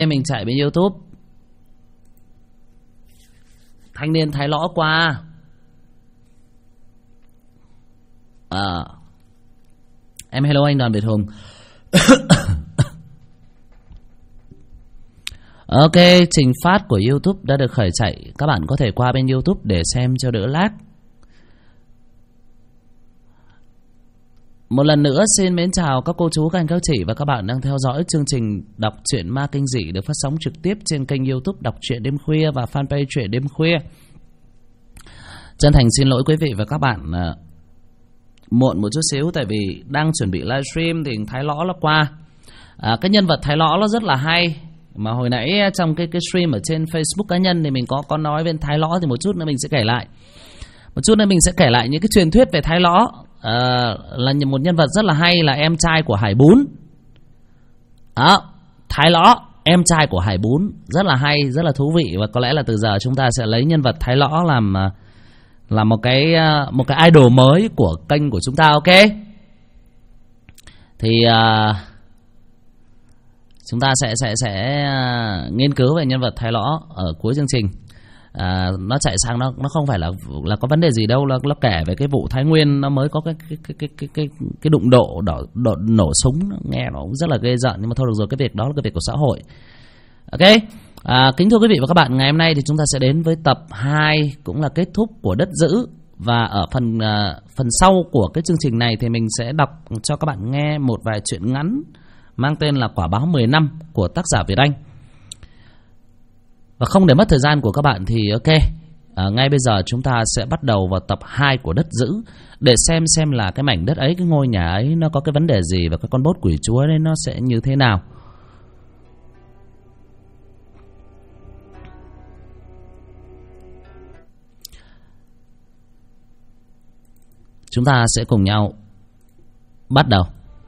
Mình chạy bên YouTube. Thanh niên Thái Lõ qua. Em hello anh Đoàn Việt Hùng. Ok, trình phát của YouTube đã được khởi chạy. Các bạn có thể qua bên YouTube để xem cho đỡ lag. Một lần nữa xin mến chào các cô chú, các anh, các chị và các bạn đang theo dõi chương trình đọc truyện ma kinh dị được phát sóng trực tiếp trên kênh YouTube Đọc Truyện Đêm Khuya và fanpage Truyện Đêm Khuya. Chân thành xin lỗi quý vị và các bạn muộn một chút xíu, tại vì đang chuẩn bị livestream thì Thái Lõ nó qua. Cái nhân vật Thái Lõ nó rất là hay, mà hồi nãy trong cái stream ở trên Facebook cá nhân thì mình có nói về Thái Lõ, thì một chút nữa mình sẽ kể lại. Một chút nữa mình sẽ kể lại những cái truyền thuyết về Thái Lõ. Là một nhân vật rất là hay, là em trai của Hải Bún. Thái Lõ, em trai của Hải Bún, rất là hay, rất là thú vị. Và có lẽ là từ giờ chúng ta sẽ lấy nhân vật Thái Lõ làm một cái idol mới của kênh của chúng ta, ok? Thì chúng ta sẽ nghiên cứu về nhân vật Thái Lõ ở cuối chương trình. Nó chạy sang nó không phải là có vấn đề gì đâu, nó kể về cái vụ Thái Nguyên nó mới có cái đụng độ nổ súng, nghe nó cũng rất là ghê rợn, nhưng mà thôi được rồi, cái việc đó là cái việc của xã hội. Ok, kính thưa quý vị và các bạn, ngày hôm nay thì chúng ta sẽ đến với tập 2, cũng là kết thúc của Đất Dữ. Và ở phần sau của cái chương trình này thì mình sẽ đọc cho các bạn nghe một vài truyện ngắn mang tên là Quả Báo 10 năm của tác giả Việt Anh. Và không để mất thời gian của các bạn thì ok, ngay bây giờ chúng ta sẽ bắt đầu vào tập 2 của Đất Dữ, để xem là cái mảnh đất ấy, cái ngôi nhà ấy nó có cái vấn đề gì, và cái con bốt quỷ chúa đấy nó sẽ như thế nào. Chúng ta sẽ cùng nhau bắt đầu.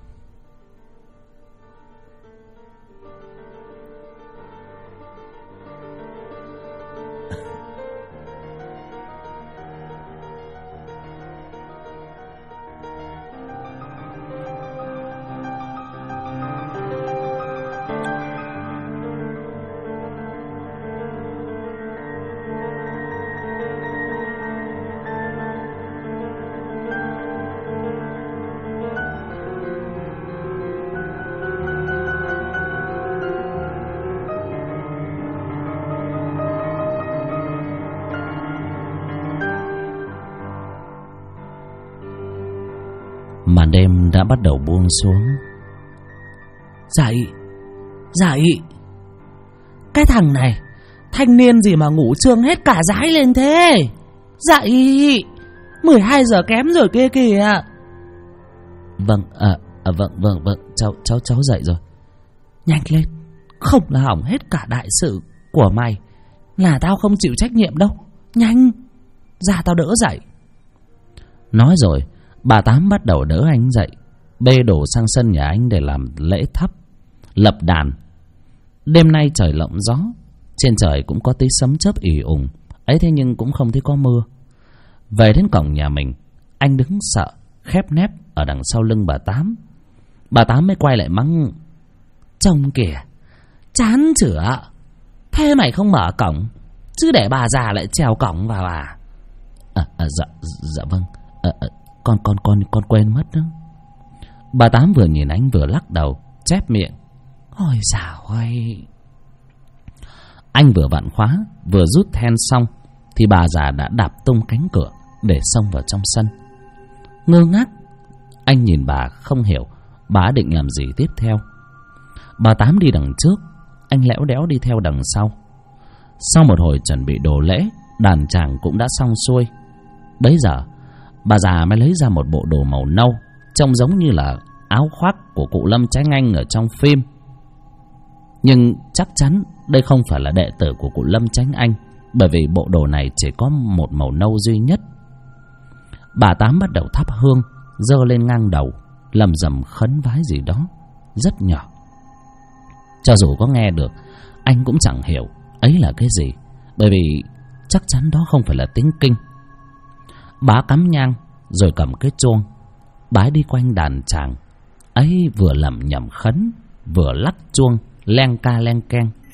Màn đêm đã bắt đầu buông xuống. Dậy, cái thằng này, thanh niên gì mà ngủ trương hết cả dái lên thế. Dậy, 12 giờ kém rồi kia kìa. Vâng, cháu dậy rồi. Nhanh lên, không là hỏng hết cả đại sự của mày, là tao không chịu trách nhiệm đâu. Nhanh, ra tao đỡ dậy. Nói rồi, bà Tám bắt đầu đỡ anh dậy, bê đồ sang sân nhà anh để làm lễ thắp, lập đàn. Đêm nay trời lộng gió, trên trời cũng có tí sấm chớp ì ùng ấy, thế nhưng cũng không thấy có mưa. Về đến cổng nhà mình, anh đứng sợ khép nép ở đằng sau lưng bà Tám. Bà Tám mới quay lại mắng: trông kìa, chán chửa, thế mày không mở cổng chứ để bà già lại trèo cổng vào à? Dạ vâng, con quên mất đó. Bà Tám vừa nhìn anh vừa lắc đầu chép miệng: ôi dào ơi. Anh vừa vặn khóa vừa rút then xong thì bà già đã đạp tung cánh cửa để xông vào trong sân. Ngơ ngác, anh nhìn bà không hiểu bà định làm gì tiếp theo. Bà Tám đi đằng trước, anh lẽo đẽo đi theo đằng sau. Sau một hồi chuẩn bị đồ lễ, đàn tràng cũng đã xong xuôi. Bấy giờ bà già mới lấy ra một bộ đồ màu nâu, trông giống như là áo khoác của cụ Lâm Chánh Anh ở trong phim. Nhưng chắc chắn đây không phải là đệ tử của cụ Lâm Chánh Anh, bởi vì bộ đồ này chỉ có một màu nâu duy nhất. Bà Tám bắt đầu thắp hương, giơ lên ngang đầu, lầm rầm khấn vái gì đó rất nhỏ. Cho dù có nghe được, anh cũng chẳng hiểu ấy là cái gì, bởi vì chắc chắn đó không phải là tiếng kinh. Bà cắm nhang rồi cầm cái chuông, bái đi quanh đàn tràng ấy, vừa lẩm nhẩm khấn vừa lắc chuông leng ca leng keng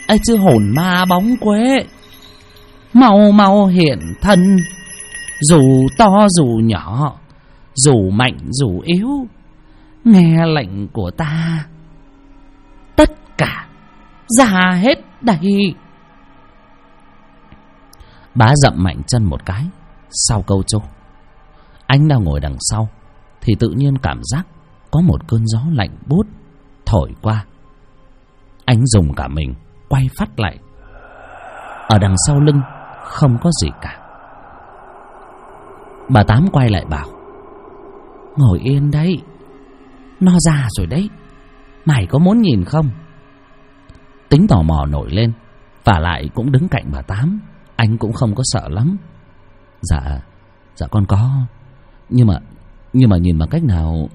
ấy chứ hồn ma bóng quế, mau mau hiện thân, dù to dù nhỏ, dù mạnh dù yếu, nghe lệnh của ta, tất cả ra hết đây. Bá dậm mạnh chân một cái. Sau câu chô, anh đang ngồi đằng sau thì tự nhiên cảm giác có một cơn gió lạnh buốt thổi qua. Anh dùng cả mình quay phát lại. Ở đằng sau lưng không có gì cả. Bà Tám quay lại bảo: ngồi yên đấy, nó ra rồi đấy, mày có muốn nhìn không? Tính tò mò nổi lên, và lại cũng đứng cạnh bà Tám, anh cũng không có sợ lắm. Dạ con có, nhưng mà nhìn bằng cách nào?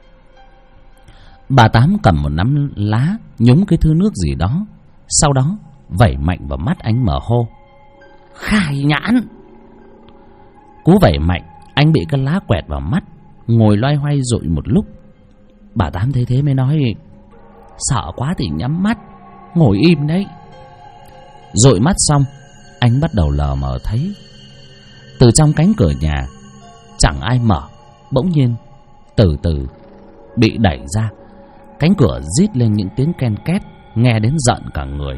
Bà Tám cầm một nắm lá nhúng cái thứ nước gì đó, sau đó vẩy mạnh vào mắt anh mà hô: khai nhãn! Cú vẩy mạnh, anh bị cái lá quẹt vào mắt, ngồi loay hoay dụi một lúc. Bà Tám thấy thế mới nói: sợ quá thì nhắm mắt, ngồi im đấy. Dụi mắt xong, anh bắt đầu lờ mờ thấy từ trong cánh cửa nhà chẳng ai mở, bỗng nhiên từ từ bị đẩy ra. Cánh cửa rít lên những tiếng ken két, nghe đến giận cả người.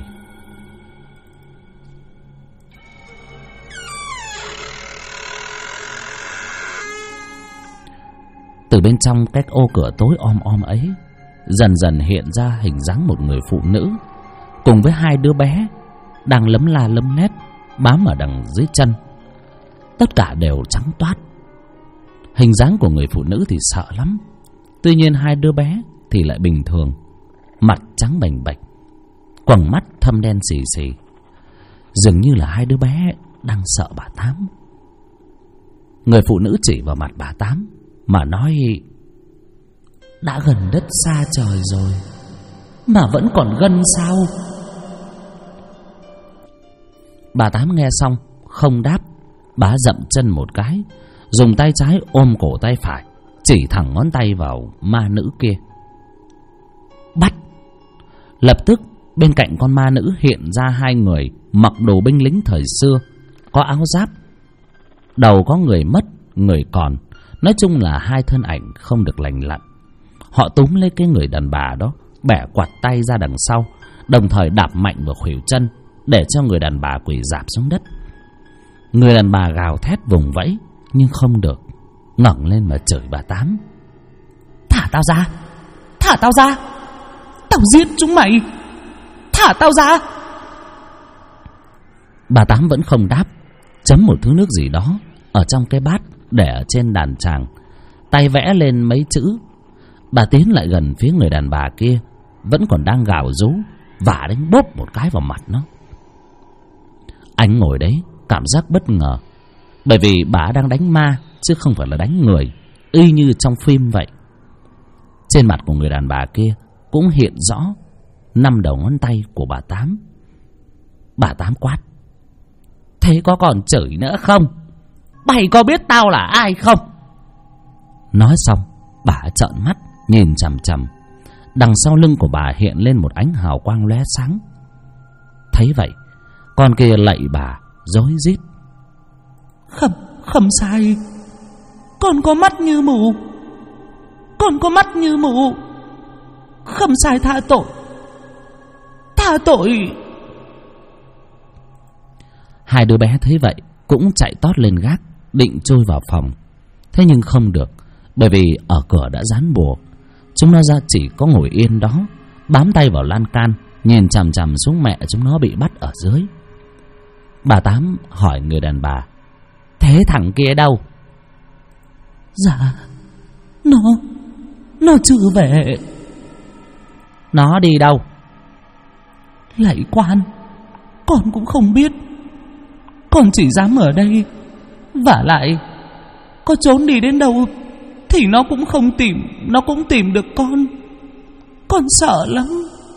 Từ bên trong cái ô cửa tối om om ấy dần dần hiện ra hình dáng một người phụ nữ cùng với hai đứa bé đang lấm la lấm lét bám ở đằng dưới chân. Tất cả đều trắng toát. Hình dáng của người phụ nữ thì sợ lắm, tuy nhiên hai đứa bé thì lại bình thường, mặt trắng bềnh bệch, quầng mắt thâm đen xì xì. Dường như là hai đứa bé đang sợ bà Tám. Người phụ nữ chỉ vào mặt bà Tám mà nói: đã gần đất xa trời rồi mà vẫn còn gân sao? Bà Tám nghe xong không đáp. Bà dậm chân một cái, dùng tay trái ôm cổ tay phải, chỉ thẳng ngón tay vào ma nữ kia. Bắt! Lập tức bên cạnh con ma nữ hiện ra hai người mặc đồ binh lính thời xưa, có áo giáp, đầu có người mất người còn, nói chung là hai thân ảnh không được lành lặn. Họ túm lấy cái người đàn bà đó, bẻ quạt tay ra đằng sau, đồng thời đạp mạnh vào khuỷu chân để cho người đàn bà quỳ rạp xuống đất. Người đàn bà gào thét vùng vẫy nhưng không được, ngẩng lên mà chửi bà Tám: thả tao ra! Thả tao ra! Tao giết chúng mày! Thả tao ra! Bà Tám vẫn không đáp, chấm một thứ nước gì đó ở trong cái bát để ở trên đàn tràng, tay vẽ lên mấy chữ. Bà tiến lại gần phía người đàn bà kia, vẫn còn đang gào rú, vả đánh bốp một cái vào mặt nó. Anh ngồi đấy cảm giác bất ngờ, bởi vì bà đang đánh ma chứ không phải là đánh người, y như trong phim vậy. Trên mặt của người đàn bà kia cũng hiện rõ 5 đầu ngón tay của bà Tám. Bà Tám quát: thế có còn chửi nữa không? Mày có biết tao là ai không? Nói xong, bà trợn mắt nhìn chằm chằm. Đằng sau lưng của bà hiện lên một ánh hào quang lóe sáng. Thấy vậy, con kia lạy bà rối rít: Không sai, con có mắt như mù, con có mắt như mù, không sai, tha tội, tha tội. Hai đứa bé thấy vậy cũng chạy tót lên gác, định trôi vào phòng. Thế nhưng không được, bởi vì ở cửa đã dán bùa. Chúng nó ra chỉ có ngồi yên đó, bám tay vào lan can, nhìn chằm chằm xuống mẹ chúng nó bị bắt ở dưới. Bà Tám hỏi người đàn bà: thế thằng kia đâu? Dạ, nó chưa về. Nó đi đâu? Lạy quan, con cũng không biết, con chỉ dám ở đây. Vả lại, có trốn đi đến đâu thì nó cũng tìm được con sợ lắm.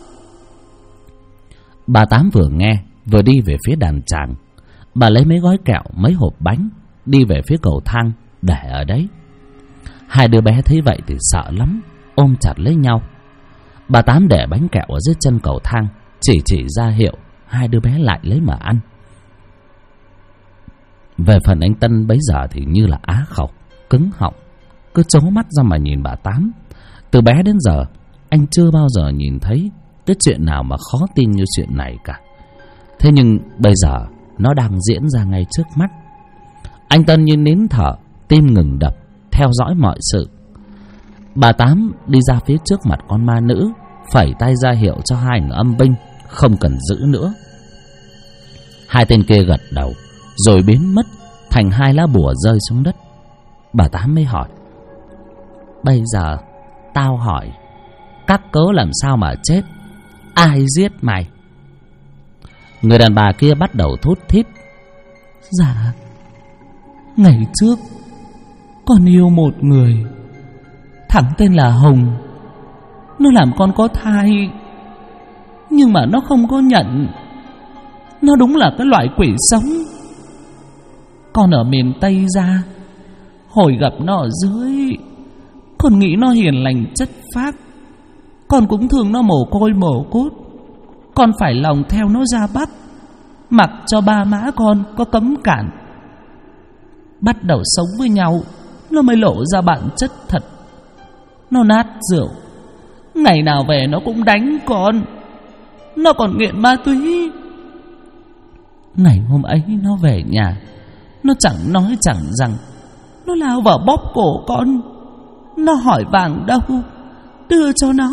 Bà Tám vừa nghe vừa đi về phía đàn tràng. Bà lấy mấy gói kẹo, mấy hộp bánh, đi về phía cầu thang để ở đấy. Hai đứa bé thấy vậy thì sợ lắm, ôm chặt lấy nhau. Bà Tám để bánh kẹo ở dưới chân cầu thang, chỉ ra hiệu hai đứa bé lại lấy mà ăn. Về phần anh Tân bấy giờ thì như là á khẩu, cứng họng, cứ trố mắt ra mà nhìn bà Tám. Từ bé đến giờ anh chưa bao giờ nhìn thấy cái chuyện nào mà khó tin như chuyện này cả. Thế nhưng bây giờ nó đang diễn ra ngay trước mắt. Anh Tân như nín thở, tim ngừng đập, theo dõi mọi sự. Bà Tám đi ra phía trước mặt con ma nữ, phẩy tay ra hiệu cho hai người âm binh không cần giữ nữa. Hai tên kia gật đầu rồi biến mất thành hai lá bùa rơi xuống đất. Bà Tám mới hỏi: bây giờ tao hỏi, các cớ làm sao mà chết? Ai giết mày? Người đàn bà kia bắt đầu thút thít: dạ, ngày trước con yêu một người, thằng tên là Hùng. Nó làm con có thai, nhưng mà nó không có nhận. Nó đúng là cái loại quỷ sống. Con ở miền Tây ra, hồi gặp nó ở dưới, con nghĩ nó hiền lành chất phác. Con cũng thương nó mồ côi mồ cốt. Con phải lòng theo nó ra bắt, mặc cho ba má con có cấm cản. Bắt đầu sống với nhau, nó mới lộ ra bản chất thật. Nó nát rượu, ngày nào về nó cũng đánh con. Nó còn nghiện ma túy. Ngày hôm ấy nó về nhà, nó chẳng nói chẳng rằng, nó lao vào bóp cổ con. Nó hỏi vàng đâu, đưa cho nó.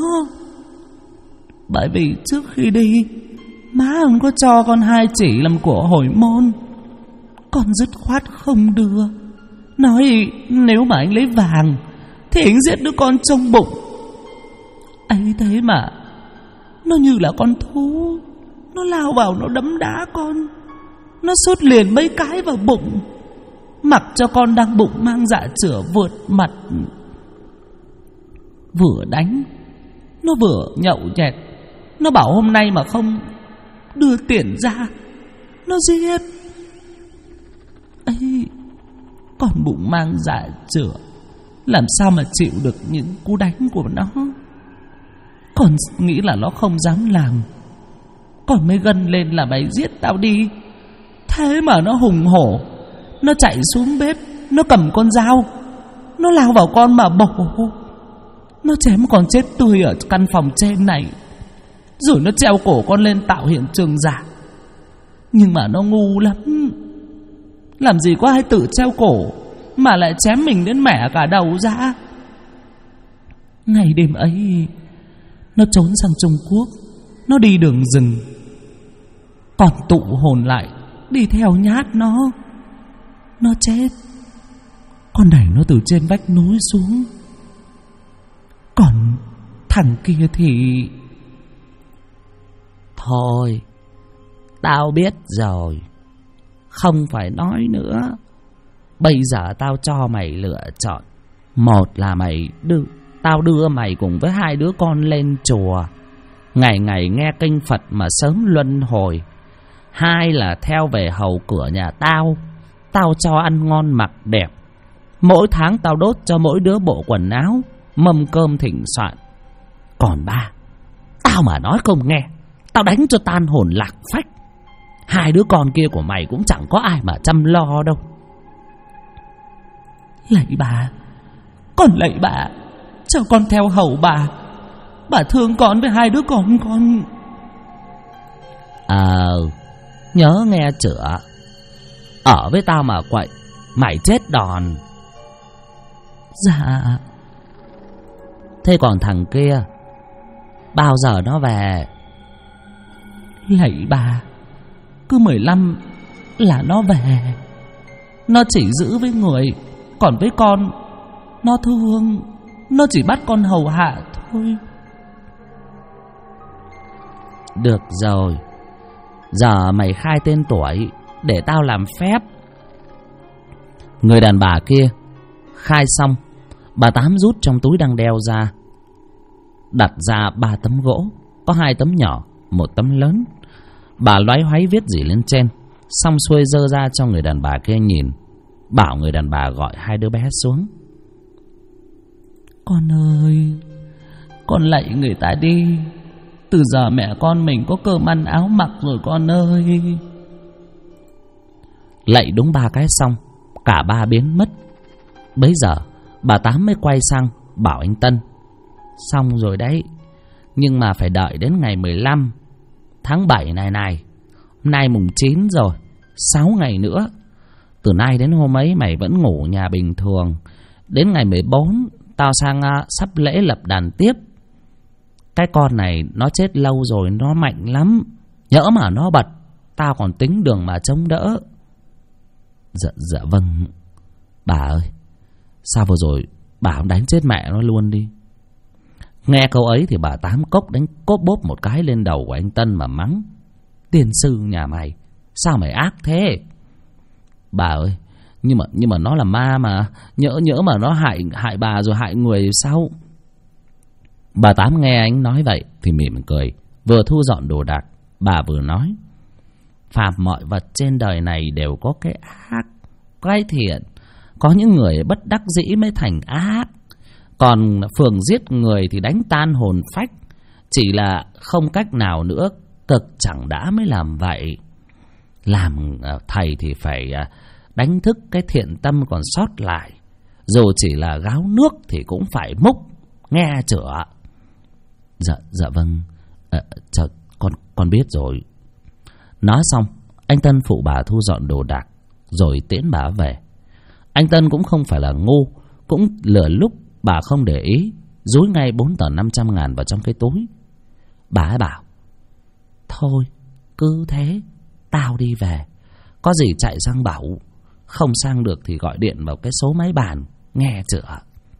Bởi vì trước khi đi, má ông có cho con 2 chỉ làm của hồi môn. Con dứt khoát không đưa, nói nếu mà anh lấy vàng thì anh giết đứa con trong bụng. ấy thế mà nó như là con thú. Nó lao vào nó đấm đá con. Nó sút liền mấy cái vào bụng, mặc cho con đang bụng mang dạ chửa vượt mặt. Vừa đánh, nó vừa nhậu nhẹt. Nó bảo hôm nay mà không đưa tiền ra, nó giết. ấy, con bụng mang dạ chửa, làm sao mà chịu được những cú đánh của nó. Con nghĩ là nó không dám làm, con mới gân lên là mày giết tao đi. Thế mà nó hùng hổ, nó chạy xuống bếp, nó cầm con dao, nó lao vào con mà bổ. Nó chém con chết tươi ở căn phòng trên này, rồi nó treo cổ con lên tạo hiện trường giả. Nhưng mà nó ngu lắm. Làm gì có ai tự treo cổ mà lại chém mình đến mẻ cả đầu ra. Ngày đêm ấy, nó trốn sang Trung Quốc, nó đi đường rừng. Còn tụ hồn lại đi theo nhát nó. Nó chết, con đẩy nó từ trên vách núi xuống. Còn thằng kia thì... Thôi, tao biết rồi, không phải nói nữa. Bây giờ tao cho mày lựa chọn. Một là tao đưa mày cùng với 2 đứa con lên chùa, ngày ngày nghe kinh Phật mà sớm luân hồi. 2 là theo về hầu cửa nhà tao, tao cho ăn ngon mặc đẹp. Mỗi tháng tao đốt cho mỗi đứa bộ quần áo, mâm cơm thịnh soạn. Còn 3, tao mà nói không nghe, tao đánh cho tan hồn lạc phách. 2 đứa con kia của mày cũng chẳng có ai mà chăm lo đâu. Lạy bà, con lạy bà, cho con theo hầu bà. Bà thương con với 2 đứa con con. Nhớ nghe chữa, ở với tao mà quậy, mày chết đòn. Dạ. Thế còn thằng kia, bao giờ nó về? Lạy bà, cứ 15 là nó về. Nó chỉ giữ với người, còn với con nó thương. Nó chỉ bắt con hầu hạ thôi. Được rồi, giờ mày khai tên tuổi để tao làm phép. Người đàn bà kia khai xong, bà Tám rút trong túi đang đeo ra, đặt ra 3 tấm gỗ, có 2 tấm nhỏ, 1 tấm lớn. Bà loáy hoáy viết gì lên trên, xong xuôi dơ ra cho người đàn bà kia nhìn, bảo người đàn bà gọi 2 đứa bé xuống. Con ơi, con lạy người ta đi, Từ giờ mẹ con mình có cơm ăn áo mặc rồi con ơi. Lạy đúng 3 cái xong, cả ba biến mất. Bấy giờ bà Tám mới quay sang bảo anh Tân: xong rồi đấy, nhưng mà phải đợi đến ngày 15 tháng 7 này. Hôm nay mùng 9 rồi, 6 ngày nữa. Từ nay đến hôm ấy mày vẫn ngủ nhà bình thường. Đến ngày 14 tao sang sắp lễ lập đàn tiếp. Cái con này nó chết lâu rồi, nó mạnh lắm. Nhỡ mà nó bật, tao còn tính đường mà chống đỡ. Dạ vâng. Bà ơi, sao vừa rồi bà không đánh chết mẹ nó luôn đi? Nghe câu ấy thì bà Tám cốc đánh cốp bốp một cái lên đầu của anh Tân mà mắng: tiên sư nhà mày, sao mày ác thế? Bà ơi, nhưng mà nó là ma mà, nhỡ mà nó hại bà rồi hại người thì sao? Bà Tám nghe anh nói vậy thì mỉm cười, vừa thu dọn đồ đạc, bà vừa nói: phàm mọi vật trên đời này đều có cái ác, cái thiện. Có những người bất đắc dĩ mới thành ác. Còn phường giết người thì đánh tan hồn phách. Chỉ là không cách nào nữa, cực chẳng đã mới làm vậy. Làm thầy thì phải đánh thức cái thiện tâm còn sót lại. Dù chỉ là gáo nước thì cũng phải múc, nghe chưa? Dạ vâng. Con biết rồi. Nói xong, anh Tân phụ bà thu dọn đồ đạc rồi tiễn bà về. Anh Tân cũng không phải là ngu, cũng lừa lúc bà không để ý, dúi ngay 4 tờ 500 ngàn vào trong cái túi. Bà ấy bảo: thôi cứ thế, tao đi về. Có gì chạy sang bảo, không sang được thì gọi điện vào cái số máy bàn, nghe chưa?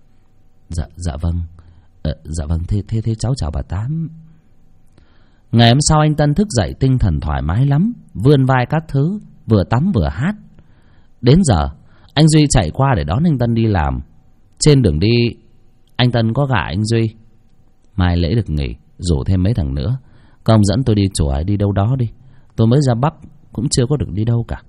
Dạ vâng. Dạ vâng, thế cháu chào bà Tám. Ngày hôm sau anh Tân thức dậy tinh thần thoải mái lắm, vươn vai các thứ, vừa tắm vừa hát. Đến giờ anh Duy chạy qua để đón anh Tân đi làm. Trên đường đi, anh Tân có gạ anh Duy: mai lễ được nghỉ, rủ thêm mấy thằng nữa, công dẫn tôi đi chùa hay đi đâu đó đi. Tôi mới ra Bắc cũng chưa có được đi đâu cả.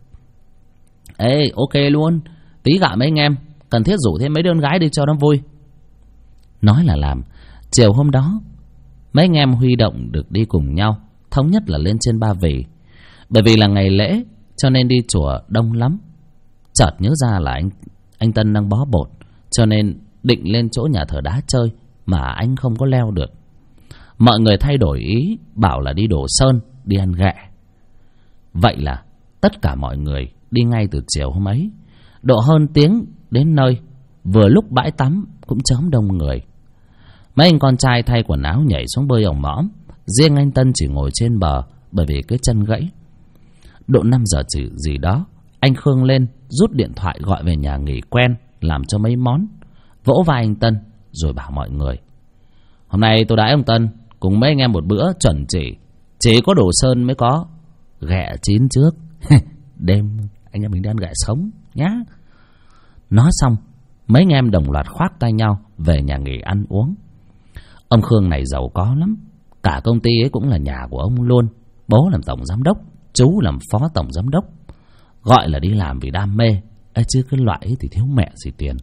Ê, ok luôn, tí gạ mấy anh em, cần thiết rủ thêm mấy đứa con gái đi cho nó vui. Nói là làm. Chiều hôm đó, mấy anh em huy động được đi cùng nhau, thống nhất là lên trên Ba Vì. Bởi vì là ngày lễ cho nên đi chùa đông lắm. Chợt nhớ ra là anh Tân đang bó bột, cho nên định lên chỗ nhà thờ đá chơi, mà anh không có leo được. Mọi người thay đổi ý, bảo là đi đổ sơn, đi ăn ghẹ. Vậy là tất cả mọi người đi ngay từ chiều hôm ấy. Độ hơn tiếng đến nơi, vừa lúc bãi tắm cũng chớm đông người. Mấy anh con trai thay quần áo nhảy xuống bơi ỏng mõm. Riêng anh Tân chỉ ngồi trên bờ, bởi vì cái chân gãy. Độ 5 giờ gì đó, anh Khương lên rút điện thoại gọi về nhà nghỉ quen, làm cho mấy món, vỗ vai anh Tân rồi bảo mọi người: hôm nay tôi đãi ông Tân cùng mấy anh em một bữa chuẩn chỉ có đổ sơn mới có ghẹ chín trước. Đêm anh em mình đi ăn ghẹ sống nhá. Nói xong, mấy anh em đồng loạt khoác tay nhau về nhà nghỉ ăn uống. Ông Khương này giàu có lắm, cả công ty ấy cũng là nhà của ông luôn. Bố làm tổng giám đốc, chú làm phó tổng giám đốc. Gọi là đi làm vì đam mê ấy, chứ cái loại ấy thì thiếu mẹ gì tiền.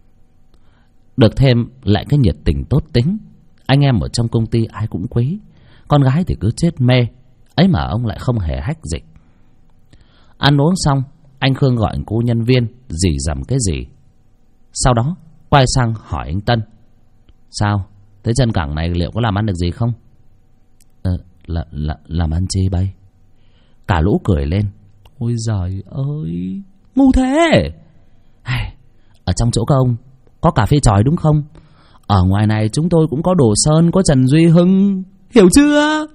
Được thêm lại cái nhiệt tình tốt tính, anh em ở trong công ty ai cũng quý. Con gái thì cứ chết mê, ấy mà ông lại không hề hách dịch. Ăn uống xong, anh Khương gọi cô nhân viên rỉ rầm cái gì. Sau đó quay sang hỏi anh Tân: sao, thế chân cẳng này liệu có làm ăn được gì không? Làm ăn chi bay? Cả lũ cười lên: ôi giời ơi, ngu thế. Ở trong chỗ các ông có cà phê chòi đúng không? Ở ngoài này chúng tôi cũng có Đồ Sơn, có Trần Duy Hưng, hiểu chưa?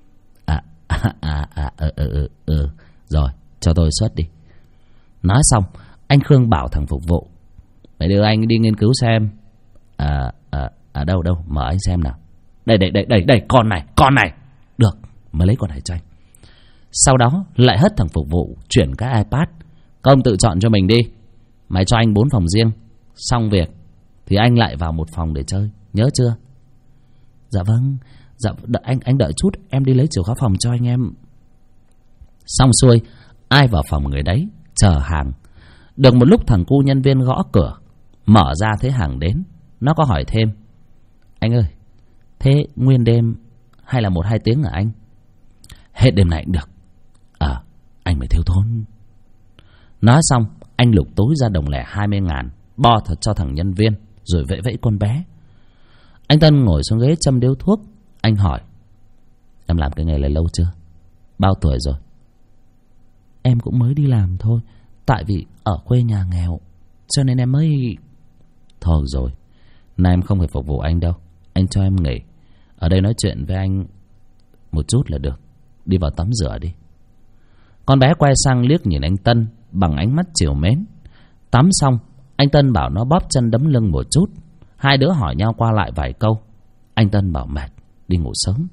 Rồi, cho tôi xuất đi. Nói xong, anh Khương bảo thằng phục vụ: phải đưa anh đi nghiên cứu xem. Đâu, mở anh xem nào. Đây, con này. Được, mới lấy con này cho anh. Sau đó lại hất thằng phục vụ chuyển cái iPad: công tự chọn cho mình đi. Mày cho anh 4 phòng riêng, xong việc thì anh lại vào một phòng để chơi, nhớ chưa? Dạ vâng. Anh đợi chút, em đi lấy chìa khóa phòng cho anh em. Xong xuôi, ai vào phòng người đấy chờ hàng. Được một lúc thằng cu nhân viên gõ cửa, mở ra thấy hàng đến. Nó có hỏi thêm: anh ơi, thế nguyên đêm hay là 1-2 tiếng hả anh? Hết đêm này cũng được. Anh mới thiếu thốn. Nói xong, anh lục túi ra đồng lẻ 20.000, bo thật cho thằng nhân viên, rồi vẫy vẫy con bé. Anh Tân ngồi xuống ghế châm điếu thuốc. Anh hỏi: em làm cái nghề này lâu chưa? Bao tuổi rồi? Em cũng mới đi làm thôi. Tại vì ở quê nhà nghèo, cho nên em mới... Thôi rồi, nay em không phải phục vụ anh đâu. Anh cho em nghỉ. Ở đây nói chuyện với anh một chút là được. Đi vào tắm rửa đi. Con bé quay sang liếc nhìn anh Tân bằng ánh mắt trìu mến. Tắm xong, anh Tân bảo nó bóp chân đấm lưng một chút. Hai đứa hỏi nhau qua lại vài câu. Anh Tân bảo mệt, đi ngủ sớm.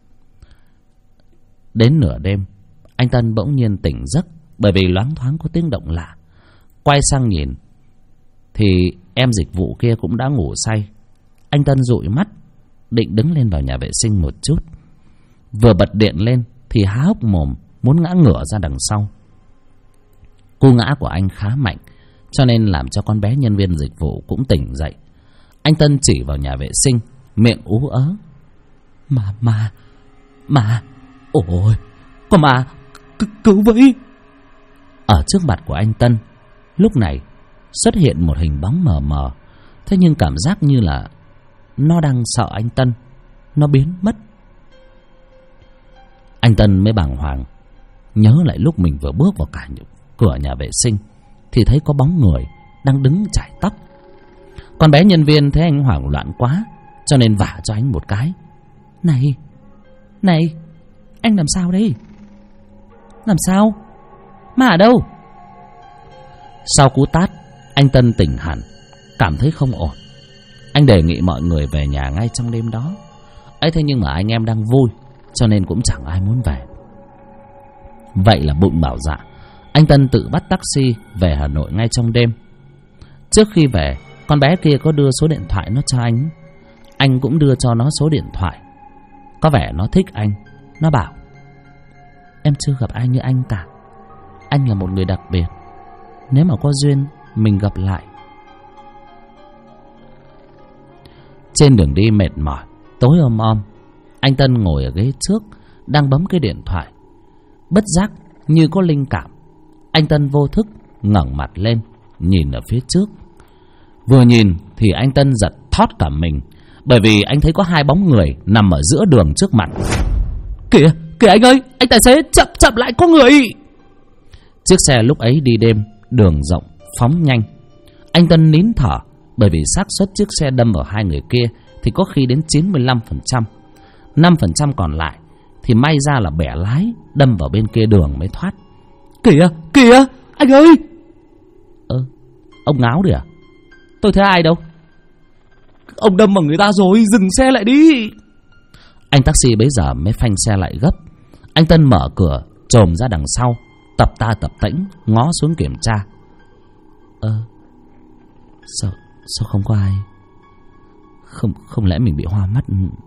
Đến nửa đêm, anh Tân bỗng nhiên tỉnh giấc bởi vì loáng thoáng có tiếng động lạ. Quay sang nhìn thì em dịch vụ kia cũng đã ngủ say. Anh Tân dụi mắt, định đứng lên vào nhà vệ sinh một chút. Vừa bật điện lên thì há hốc mồm muốn ngã ngửa ra đằng sau. Cú ngã của anh khá mạnh, cho nên làm cho con bé nhân viên dịch vụ cũng tỉnh dậy. Anh Tân chỉ vào nhà vệ sinh, miệng ú ớ: Mà ôi, có mà, cứu với. Ở trước mặt của anh Tân lúc này xuất hiện một hình bóng mờ mờ. Thế nhưng cảm giác như là nó đang sợ anh Tân. Nó biến mất. Anh Tân mới bàng hoàng, nhớ lại lúc mình vừa bước vào cửa nhà vệ sinh thì thấy có bóng người đang đứng chải tóc. Con bé nhân viên thấy anh hoảng loạn quá, cho nên vả cho anh một cái. Này, anh làm sao đấy? Làm sao? Mà ở đâu? Sau cú tát, anh Tân tỉnh hẳn, cảm thấy không ổn. Anh đề nghị mọi người về nhà ngay trong đêm đó. Ấy thế nhưng mà anh em đang vui, cho nên cũng chẳng ai muốn về. Vậy là bụng bảo dạ, anh Tân tự bắt taxi về Hà Nội ngay trong đêm. Trước khi về, con bé kia có đưa số điện thoại nó cho anh. Anh cũng đưa cho nó số điện thoại. Có vẻ nó thích anh. Nó bảo: em chưa gặp ai như anh cả. Anh là một người đặc biệt. Nếu mà có duyên mình gặp lại. Trên đường đi mệt mỏi, tối om om, anh Tân ngồi ở ghế trước, đang bấm cái điện thoại. Bất giác như có linh cảm, anh Tân vô thức ngẩng mặt lên, nhìn ở phía trước. Vừa nhìn thì anh Tân giật thót cả mình, bởi vì anh thấy có 2 bóng người nằm ở giữa đường trước mặt. Kìa anh ơi, anh tài xế, chậm lại, có người. Chiếc xe lúc ấy đi đêm, đường rộng, phóng nhanh. Anh Tân nín thở, bởi vì xác suất chiếc xe đâm vào 2 người kia thì có khi đến 95%. 5% còn lại thì may ra là bẻ lái đâm vào bên kia đường mới thoát. Kìa anh ơi. Ông ngáo đi à? Tôi thấy ai đâu. Ông đâm vào người ta rồi, dừng xe lại đi. Anh taxi bấy giờ mới phanh xe lại gấp. Anh Tân mở cửa chồm ra đằng sau, tập ta tập tễnh ngó xuống kiểm tra. Sao không có ai? Không lẽ mình bị hoa mắt?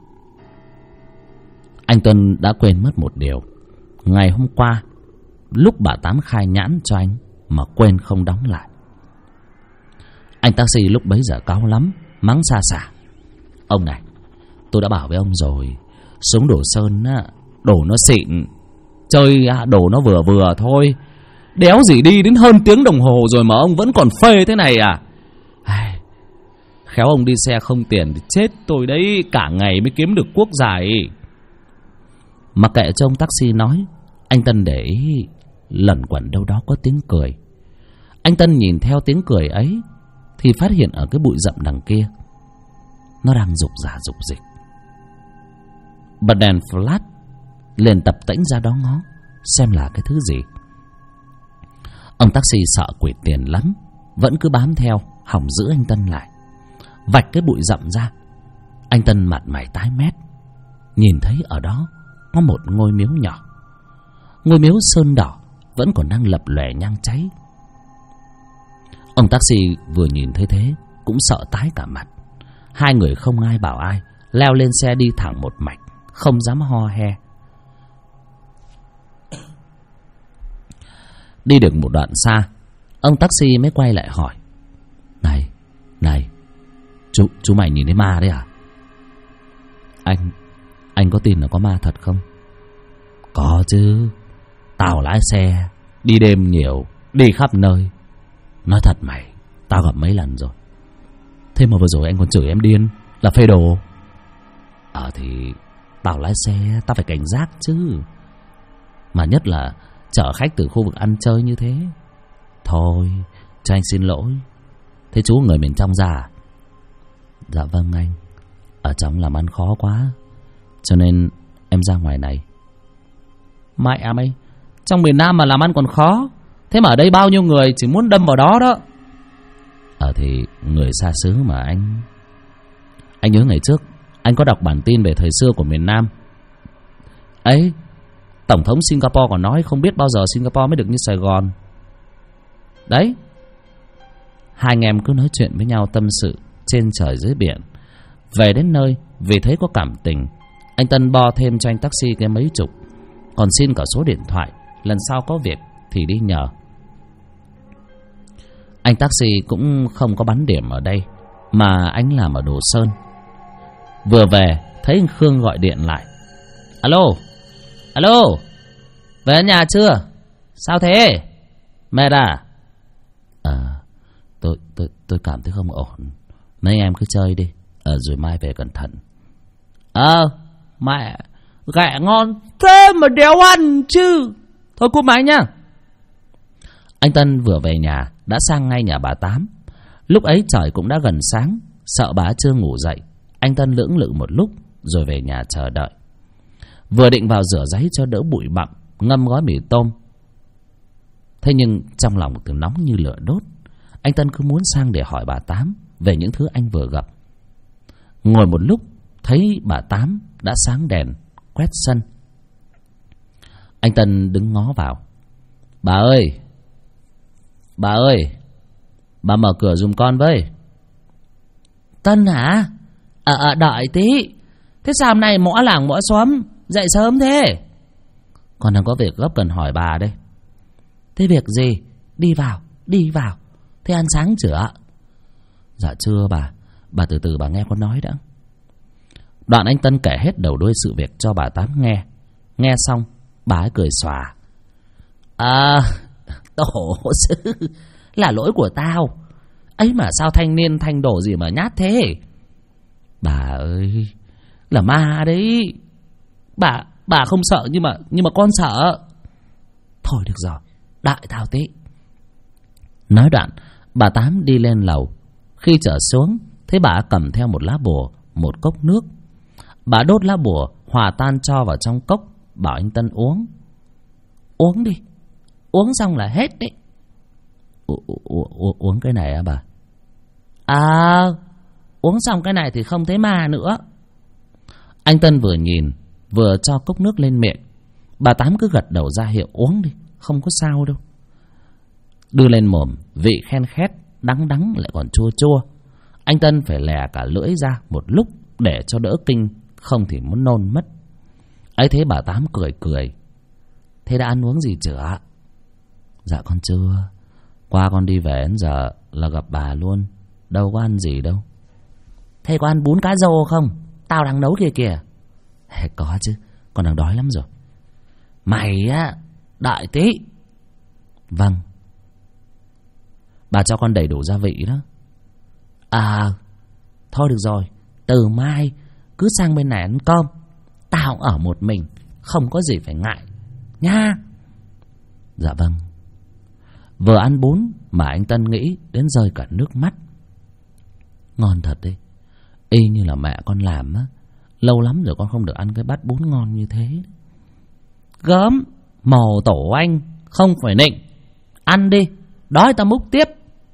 Anh Tuân đã quên mất một điều. Ngày hôm qua lúc bà Tám khai nhãn cho anh mà quên không đóng lại. Anh taxi lúc bấy giờ cáu lắm, mắng xa xả: ông này, tôi đã bảo với ông rồi, súng đổ sơn á, đổ nó xịn, chơi đổ nó vừa vừa thôi. Đéo gì đi đến hơn tiếng đồng hồ rồi mà ông vẫn còn phê thế này à? Khéo ông đi xe không tiền thì chết tôi đấy, cả ngày mới kiếm được cuốc dài. Mặc kệ cho ông taxi nói, anh Tân để ý lẩn quẩn đâu đó có tiếng cười. Anh Tân nhìn theo tiếng cười ấy thì phát hiện ở cái bụi rậm đằng kia nó đang rục rả rục dịch. Bật đèn flash liền tập tễnh ra đó ngó xem là cái thứ gì. Ông taxi sợ quỵt tiền lắm, vẫn cứ bám theo hòng giữ anh Tân lại. Vạch cái bụi rậm ra, anh Tân mặt mày tái mét, nhìn thấy ở đó có một ngôi miếu nhỏ. Ngôi miếu sơn đỏ vẫn còn đang lập lòe nhang cháy. Ông taxi vừa nhìn thấy thế cũng sợ tái cả mặt. 2 người không ai bảo ai, leo lên xe đi thẳng một mạch, không dám ho he. Đi được một đoạn xa, ông taxi mới quay lại hỏi: Này, chú mày nhìn thấy ma đấy à? Anh có tin là có ma thật không? Có chứ. Tao lái xe đi đêm nhiều, đi khắp nơi. Nói thật mày, tao gặp mấy lần rồi. Thế mà vừa rồi anh còn chửi em điên là phê đồ. Thì tao lái xe, tao phải cảnh giác chứ. Mà nhất là chở khách từ khu vực ăn chơi như thế. Thôi, cho anh xin lỗi. Thế chú người miền trong ra à? Dạ vâng anh. Ở trong làm ăn khó quá, cho nên em ra ngoài này. Mẹ mày, trong miền Nam mà làm ăn còn khó, thế mà ở đây bao nhiêu người chỉ muốn đâm vào đó đó. Thì người xa xứ mà anh. Anh nhớ ngày trước anh có đọc bản tin về thời xưa của miền Nam ấy. Tổng thống Singapore còn nói không biết bao giờ Singapore mới được như Sài Gòn. Đấy. Hai anh em cứ nói chuyện với nhau tâm sự trên trời dưới biển. Về đến nơi, vì thấy có cảm tình, anh Tân bo thêm cho anh taxi cái mấy chục, còn xin cả số điện thoại, lần sau có việc thì đi nhờ. Anh taxi cũng không có bắn điểm ở đây, mà anh làm ở Đồ Sơn. Vừa về thấy anh Khương gọi điện lại. Alo, alo, về nhà chưa? Sao thế? Mệt à? Tôi cảm thấy không ổn. Mấy em cứ chơi đi, rồi mai về cẩn thận. Mẹ, ghẹ ngon thế mà đéo ăn chứ. Thôi cúp máy nhá. Anh Tân vừa về nhà đã sang ngay nhà bà Tám. Lúc ấy trời cũng đã gần sáng, sợ bà chưa ngủ dậy, anh Tân lưỡng lự một lúc rồi về nhà chờ đợi. Vừa định vào rửa ráy cho đỡ bụi bặm, ngâm gói mì tôm, thế nhưng trong lòng từ nóng như lửa đốt. Anh Tân cứ muốn sang để hỏi bà Tám về những thứ anh vừa gặp. Ngồi một lúc thấy bà Tám đã sáng đèn quét sân. Anh Tân đứng ngó vào. Bà ơi, bà ơi, bà mở cửa giùm con với. Tân hả? Đợi tí. Thế sao hôm nay mõ làng mõ xóm dậy sớm thế? Con đang có việc gấp cần hỏi bà đây. Thế việc gì? Đi vào, đi vào. Thế ăn sáng chưa? Dạ chưa bà từ từ bà nghe con nói đã. Đoạn anh Tân kể hết đầu đuôi sự việc cho bà Tám nghe. Nghe xong bà ấy cười xòa. Tổ sư, là lỗi của tao. Ấy mà sao thanh niên thanh đổ gì mà nhát thế? Bà ơi, là ma đấy. Bà không sợ nhưng mà con sợ. Thôi được rồi, đợi tao tí. Nói đoạn bà Tám đi lên lầu. Khi trở xuống thấy bà cầm theo một lá bùa, một cốc nước. Bà đốt lá bùa hòa tan cho vào trong cốc, bảo anh Tân uống. Uống đi, uống xong là hết đấy. Uống cái này á bà? Uống xong cái này thì không thấy ma nữa. Anh Tân vừa nhìn vừa cho cốc nước lên miệng. Bà Tám cứ gật đầu ra hiệu uống đi, không có sao đâu. Đưa lên mồm, vị khen khét, đắng đắng lại còn chua chua. Anh Tân phải lè cả lưỡi ra một lúc để cho đỡ kinh, không thì muốn nôn mất. Ấy thế bà Tám cười cười. Thế đã ăn uống gì chưa? Dạ con chưa. Qua con đi về đến giờ là gặp bà luôn, đâu có ăn gì đâu. Thế có ăn bún cá rô không? Tao đang nấu kia kìa. Có chứ, con đang đói lắm rồi. Mày á, đợi tí. Vâng. Bà cho con đầy đủ gia vị đó. Thôi được rồi, từ mai cứ sang bên này ăn cơm. Tao ở một mình, không có gì phải ngại nha. Dạ vâng. Vừa ăn bún mà anh Tân nghĩ đến rơi cả nước mắt. Ngon thật đấy, y như là mẹ con làm á. Lâu lắm rồi con không được ăn cái bát bún ngon như thế. Gớm, màu tổ anh, không phải nịnh. Ăn đi, đói tao múc tiếp.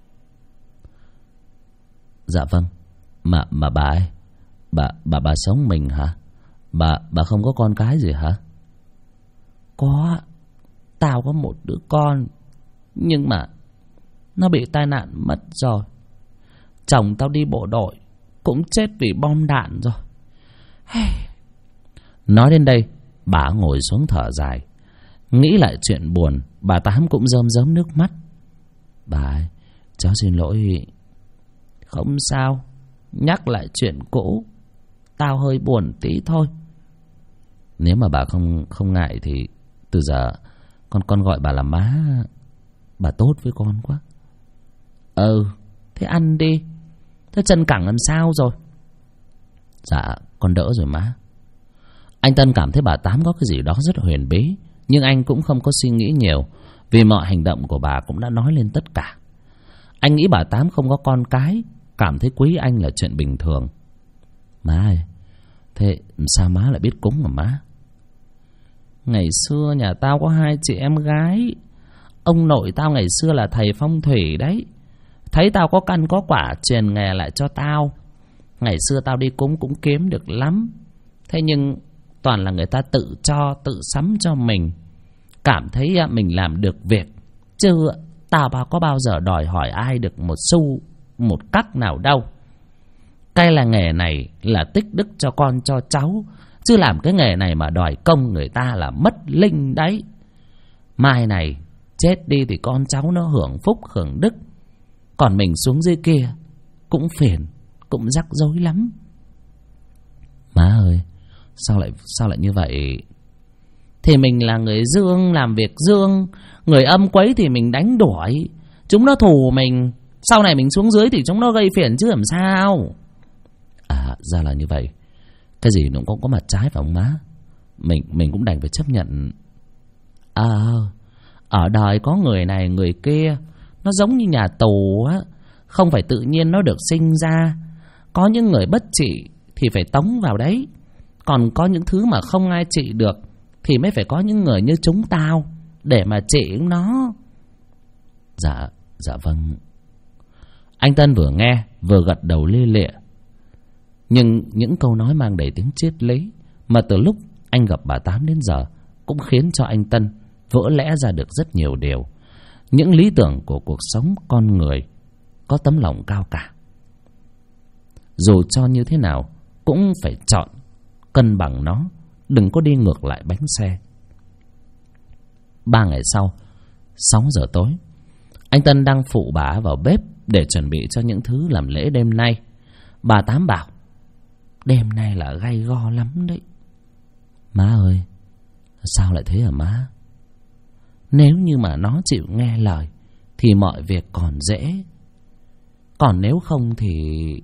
Dạ vâng. Mà bà ơi, bà sống mình hả? Bà không có con cái gì hả? Có, tao có một đứa con, nhưng mà nó bị tai nạn mất rồi. Chồng tao đi bộ đội cũng chết vì bom đạn rồi. Nói đến đây bà ngồi xuống thở dài. Nghĩ lại chuyện buồn, bà Tám cũng rơm rớm nước mắt. Bà ơi, cháu xin lỗi. Không sao, nhắc lại chuyện cũ, tao hơi buồn tí thôi. Nếu mà bà không ngại thì từ giờ con gọi bà là má. Bà tốt với con quá. Thế ăn đi. Thế chân cẳng làm sao rồi? Dạ con đỡ rồi má. Anh Tân cảm thấy bà Tám có cái gì đó rất huyền bí, nhưng anh cũng không có suy nghĩ nhiều, vì mọi hành động của bà cũng đã nói lên tất cả. Anh nghĩ bà Tám không có con cái, cảm thấy quý anh là chuyện bình thường. Má ơi, thế sao má lại biết cúng mà má? Ngày xưa nhà tao có 2 chị em gái. Ông nội tao ngày xưa là thầy phong thủy đấy. Thấy tao có căn có quả, truyền nghề lại cho tao. Ngày xưa tao đi cúng cũng kiếm được lắm. Thế nhưng toàn là người ta tự cho, tự sắm cho mình, cảm thấy mình làm được việc. Chứ tao có bao giờ đòi hỏi ai được một xu, một cắc nào đâu. Cái là nghề này là tích đức cho con cho cháu, chứ làm cái nghề này mà đòi công người ta là mất linh đấy. Mai này chết đi thì con cháu nó hưởng phúc hưởng đức, còn mình xuống dưới kia cũng phiền, cũng rắc rối lắm. Má ơi, sao lại như vậy? Thì mình là người dương, làm việc dương. Người âm quấy thì mình đánh đuổi. Chúng nó thù mình, sau này mình xuống dưới thì chúng nó gây phiền chứ làm sao. Ra là như vậy. Cái gì nó cũng có mặt trái phải không má? Mình cũng đành phải chấp nhận. Ở đời có người này người kia, nó giống như nhà tù á. Không phải tự nhiên nó được sinh ra. Có những người bất trị thì phải tống vào đấy. Còn có những thứ mà không ai trị được thì mới phải có những người như chúng tao để mà trị nó. Dạ vâng. Anh Tân vừa nghe vừa gật đầu lia lịa. Nhưng những câu nói mang đầy tính triết lý mà từ lúc anh gặp bà Tám đến giờ cũng khiến cho anh Tân vỡ lẽ ra được rất nhiều điều. Những lý tưởng của cuộc sống con người có tấm lòng cao cả. Dù cho như thế nào cũng phải chọn cân bằng nó, đừng có đi ngược lại bánh xe. 3 ngày sau, 6 giờ tối, anh Tân đang phụ bà vào bếp để chuẩn bị cho những thứ làm lễ đêm nay. Bà Tám bảo: đêm nay là gay go lắm đấy. Má ơi, sao lại thế hả má? Nếu như mà nó chịu nghe lời thì mọi việc còn dễ. Còn nếu không thì...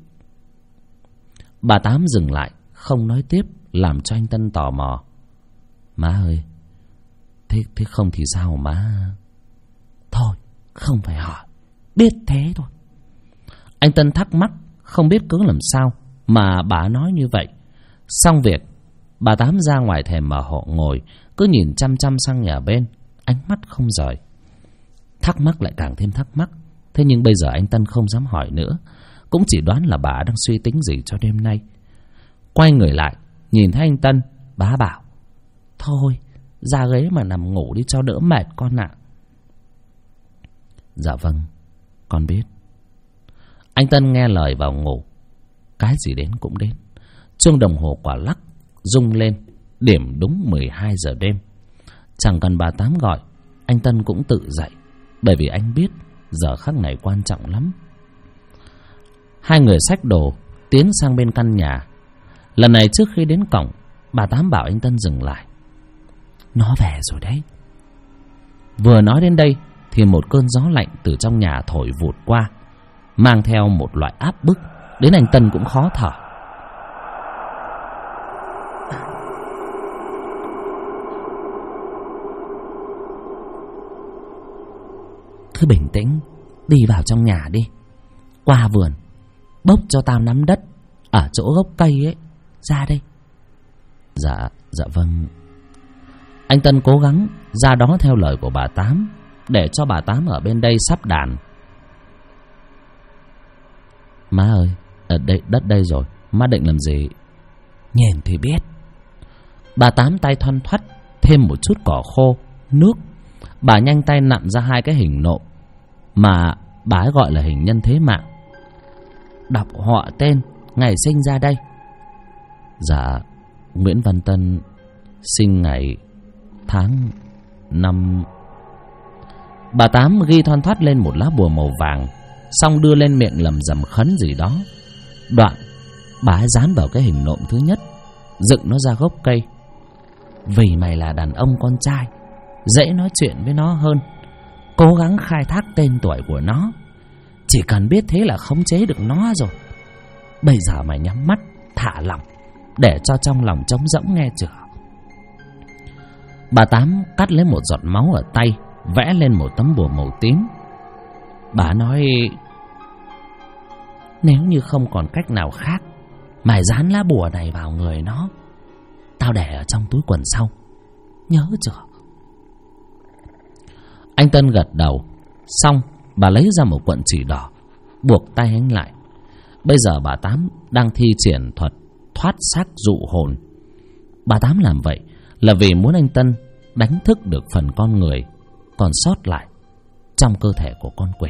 Bà Tám dừng lại, không nói tiếp, làm cho anh Tân tò mò. Má ơi, thế không thì sao má? Thôi, không phải hỏi, biết thế thôi. Anh Tân thắc mắc, không biết cứ làm sao mà bà nói như vậy. Xong việc, bà Tám ra ngoài thềm mở hộ ngồi, cứ nhìn chăm chăm sang nhà bên, ánh mắt không rời. Thắc mắc lại càng thêm thắc mắc. Thế nhưng bây giờ anh Tân không dám hỏi nữa, cũng chỉ đoán là bà đang suy tính gì cho đêm nay. Quay người lại, nhìn thấy anh Tân, bà bảo: thôi, ra ghế mà nằm ngủ đi cho đỡ mệt con ạ. Dạ vâng, con biết. Anh Tân nghe lời vào ngủ. Cái gì đến cũng đến. Chuông đồng hồ quả lắc rung lên, điểm đúng 12 giờ đêm. Chẳng cần bà Tám gọi, anh Tân cũng tự dậy, bởi vì anh biết giờ khắc này quan trọng lắm. Hai người xách đồ tiến sang bên căn nhà. Lần này trước khi đến cổng, bà Tám bảo anh Tân dừng lại. Nó về rồi đấy. Vừa nói đến đây thì một cơn gió lạnh từ trong nhà thổi vụt qua, mang theo một loại áp bức, đến anh Tân cũng khó thở. Cứ bình tĩnh, đi vào trong nhà đi. Qua vườn, bốc cho tao nắm đất ở chỗ gốc cây ấy, ra đây. Dạ vâng. Anh Tân cố gắng ra đó theo lời của bà Tám, để cho bà Tám ở bên đây sắp đàn. Má ơi, ở đây, đất đây rồi, má định làm gì? Nhìn thì biết. Bà Tám tay thoăn thoắt thêm một chút cỏ khô, nước. Bà nhanh tay nặn ra 2 cái hình nộm mà bà ấy gọi là hình nhân thế mạng. Đọc họ tên, ngày sinh ra đây. Dạ, Nguyễn Văn Tân, sinh ngày tháng năm. Bà Tám ghi thoăn thoắt lên một lá bùa màu vàng, xong đưa lên miệng lầm rầm khấn gì đó. Đoạn bà ấy dán vào cái hình nộm thứ nhất, dựng nó ra gốc cây. Vì mày là đàn ông con trai, dễ nói chuyện với nó hơn. Cố gắng khai thác tên tuổi của nó. Chỉ cần biết thế là khống chế được nó rồi. Bây giờ mày nhắm mắt, thả lỏng, để cho trong lòng trống rỗng nghe chưa. Bà Tám cắt lấy một giọt máu ở tay, vẽ lên một tấm bùa màu tím. Bà nói: nếu như không còn cách nào khác, mày dán lá bùa này vào người nó, tao để ở trong túi quần sau, nhớ chưa? Anh Tân gật đầu. Xong bà lấy ra một cuộn chỉ đỏ, buộc tay anh lại. Bây giờ bà Tám đang thi triển thuật thoát xác dụ hồn. Bà Tám làm vậy là vì muốn anh Tân đánh thức được phần con người còn sót lại trong cơ thể của con quỷ.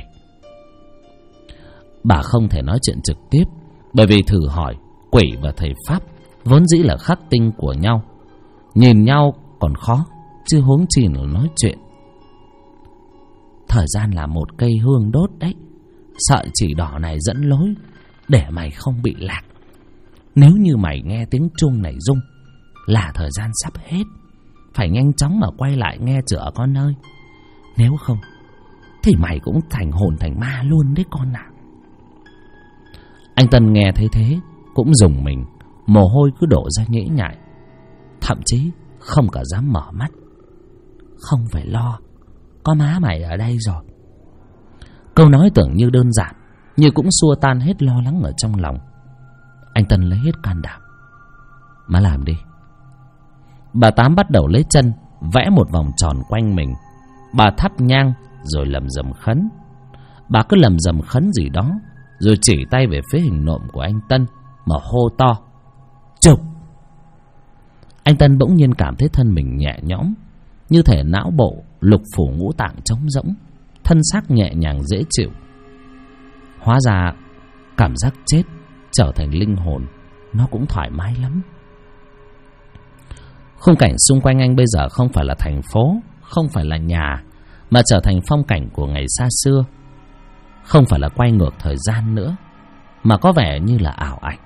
Bà không thể nói chuyện trực tiếp, bởi vì thử hỏi, quỷ và thầy Pháp vốn dĩ là khắc tinh của nhau, nhìn nhau còn khó, chứ huống chi là nói chuyện. Thời gian là một cây hương đốt đấy. Sợi chỉ đỏ này dẫn lối để mày không bị lạc. Nếu như mày nghe tiếng chuông này rung là thời gian sắp hết. Phải nhanh chóng mà quay lại nghe chữa con ơi. Nếu không thì mày cũng thành hồn thành ma luôn đấy con ạ. Anh Tân nghe thấy thế cũng rùng mình, mồ hôi cứ đổ ra nhễ nhại, thậm chí không cả dám mở mắt. Không phải lo, có má mày ở đây rồi. Câu nói tưởng như đơn giản, nhưng cũng xua tan hết lo lắng ở trong lòng. Anh Tân lấy hết can đảm: má làm đi. Bà Tám bắt đầu lấy chân vẽ một vòng tròn quanh mình. Bà thắp nhang rồi lầm rầm khấn. Bà cứ lầm rầm khấn gì đó, rồi chỉ tay về phía hình nộm của anh Tân mà hô to: chụp! Anh Tân bỗng nhiên cảm thấy thân mình nhẹ nhõm, như thể não bộ lục phủ ngũ tạng trống rỗng, thân xác nhẹ nhàng dễ chịu. Hóa ra cảm giác chết trở thành linh hồn, nó cũng thoải mái lắm. Khung cảnh xung quanh anh bây giờ không phải là thành phố, không phải là nhà, mà trở thành phong cảnh của ngày xa xưa. Không phải là quay ngược thời gian nữa, mà có vẻ như là ảo ảnh.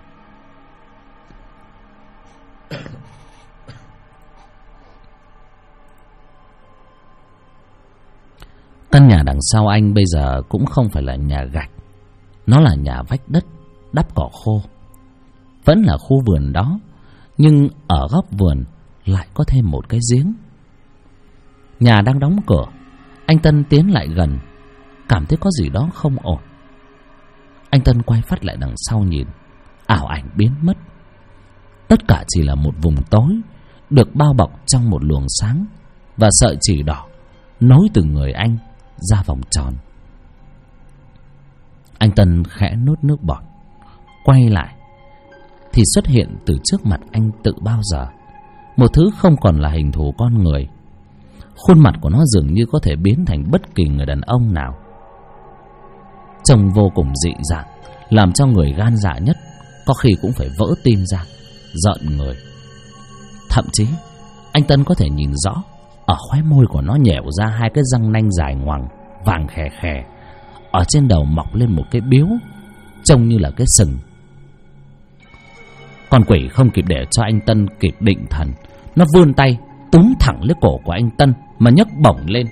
Căn nhà đằng sau anh bây giờ cũng không phải là nhà gạch, nó là nhà vách đất, đắp cỏ khô. Vẫn là khu vườn đó, nhưng ở góc vườn lại có thêm một cái giếng. Nhà đang đóng cửa. Anh Tân tiến lại gần, cảm thấy có gì đó không ổn. Anh Tân quay phát lại đằng sau nhìn, ảo ảnh biến mất. Tất cả chỉ là một vùng tối được bao bọc trong một luồng sáng, và sợi chỉ đỏ nối từ người anh ra vòng tròn. Anh Tân khẽ nuốt nước bọt, quay lại thì xuất hiện từ trước mặt anh tự bao giờ một thứ không còn là hình thù con người. Khuôn mặt của nó dường như có thể biến thành bất kỳ người đàn ông nào. Trông vô cùng dị dạng, làm cho người gan dạ nhất có khi cũng phải vỡ tim ra, rợn người. Thậm chí anh Tân có thể nhìn rõ, ở khóe môi của nó nhẻo ra hai cái răng nanh dài ngoằng, vàng khè khè. Ở trên đầu mọc lên một cái biếu, trông như là cái sừng. Con quỷ không kịp để cho anh Tân kịp định thần, nó vươn tay túm thẳng lấy cổ của anh Tân mà nhấc bổng lên.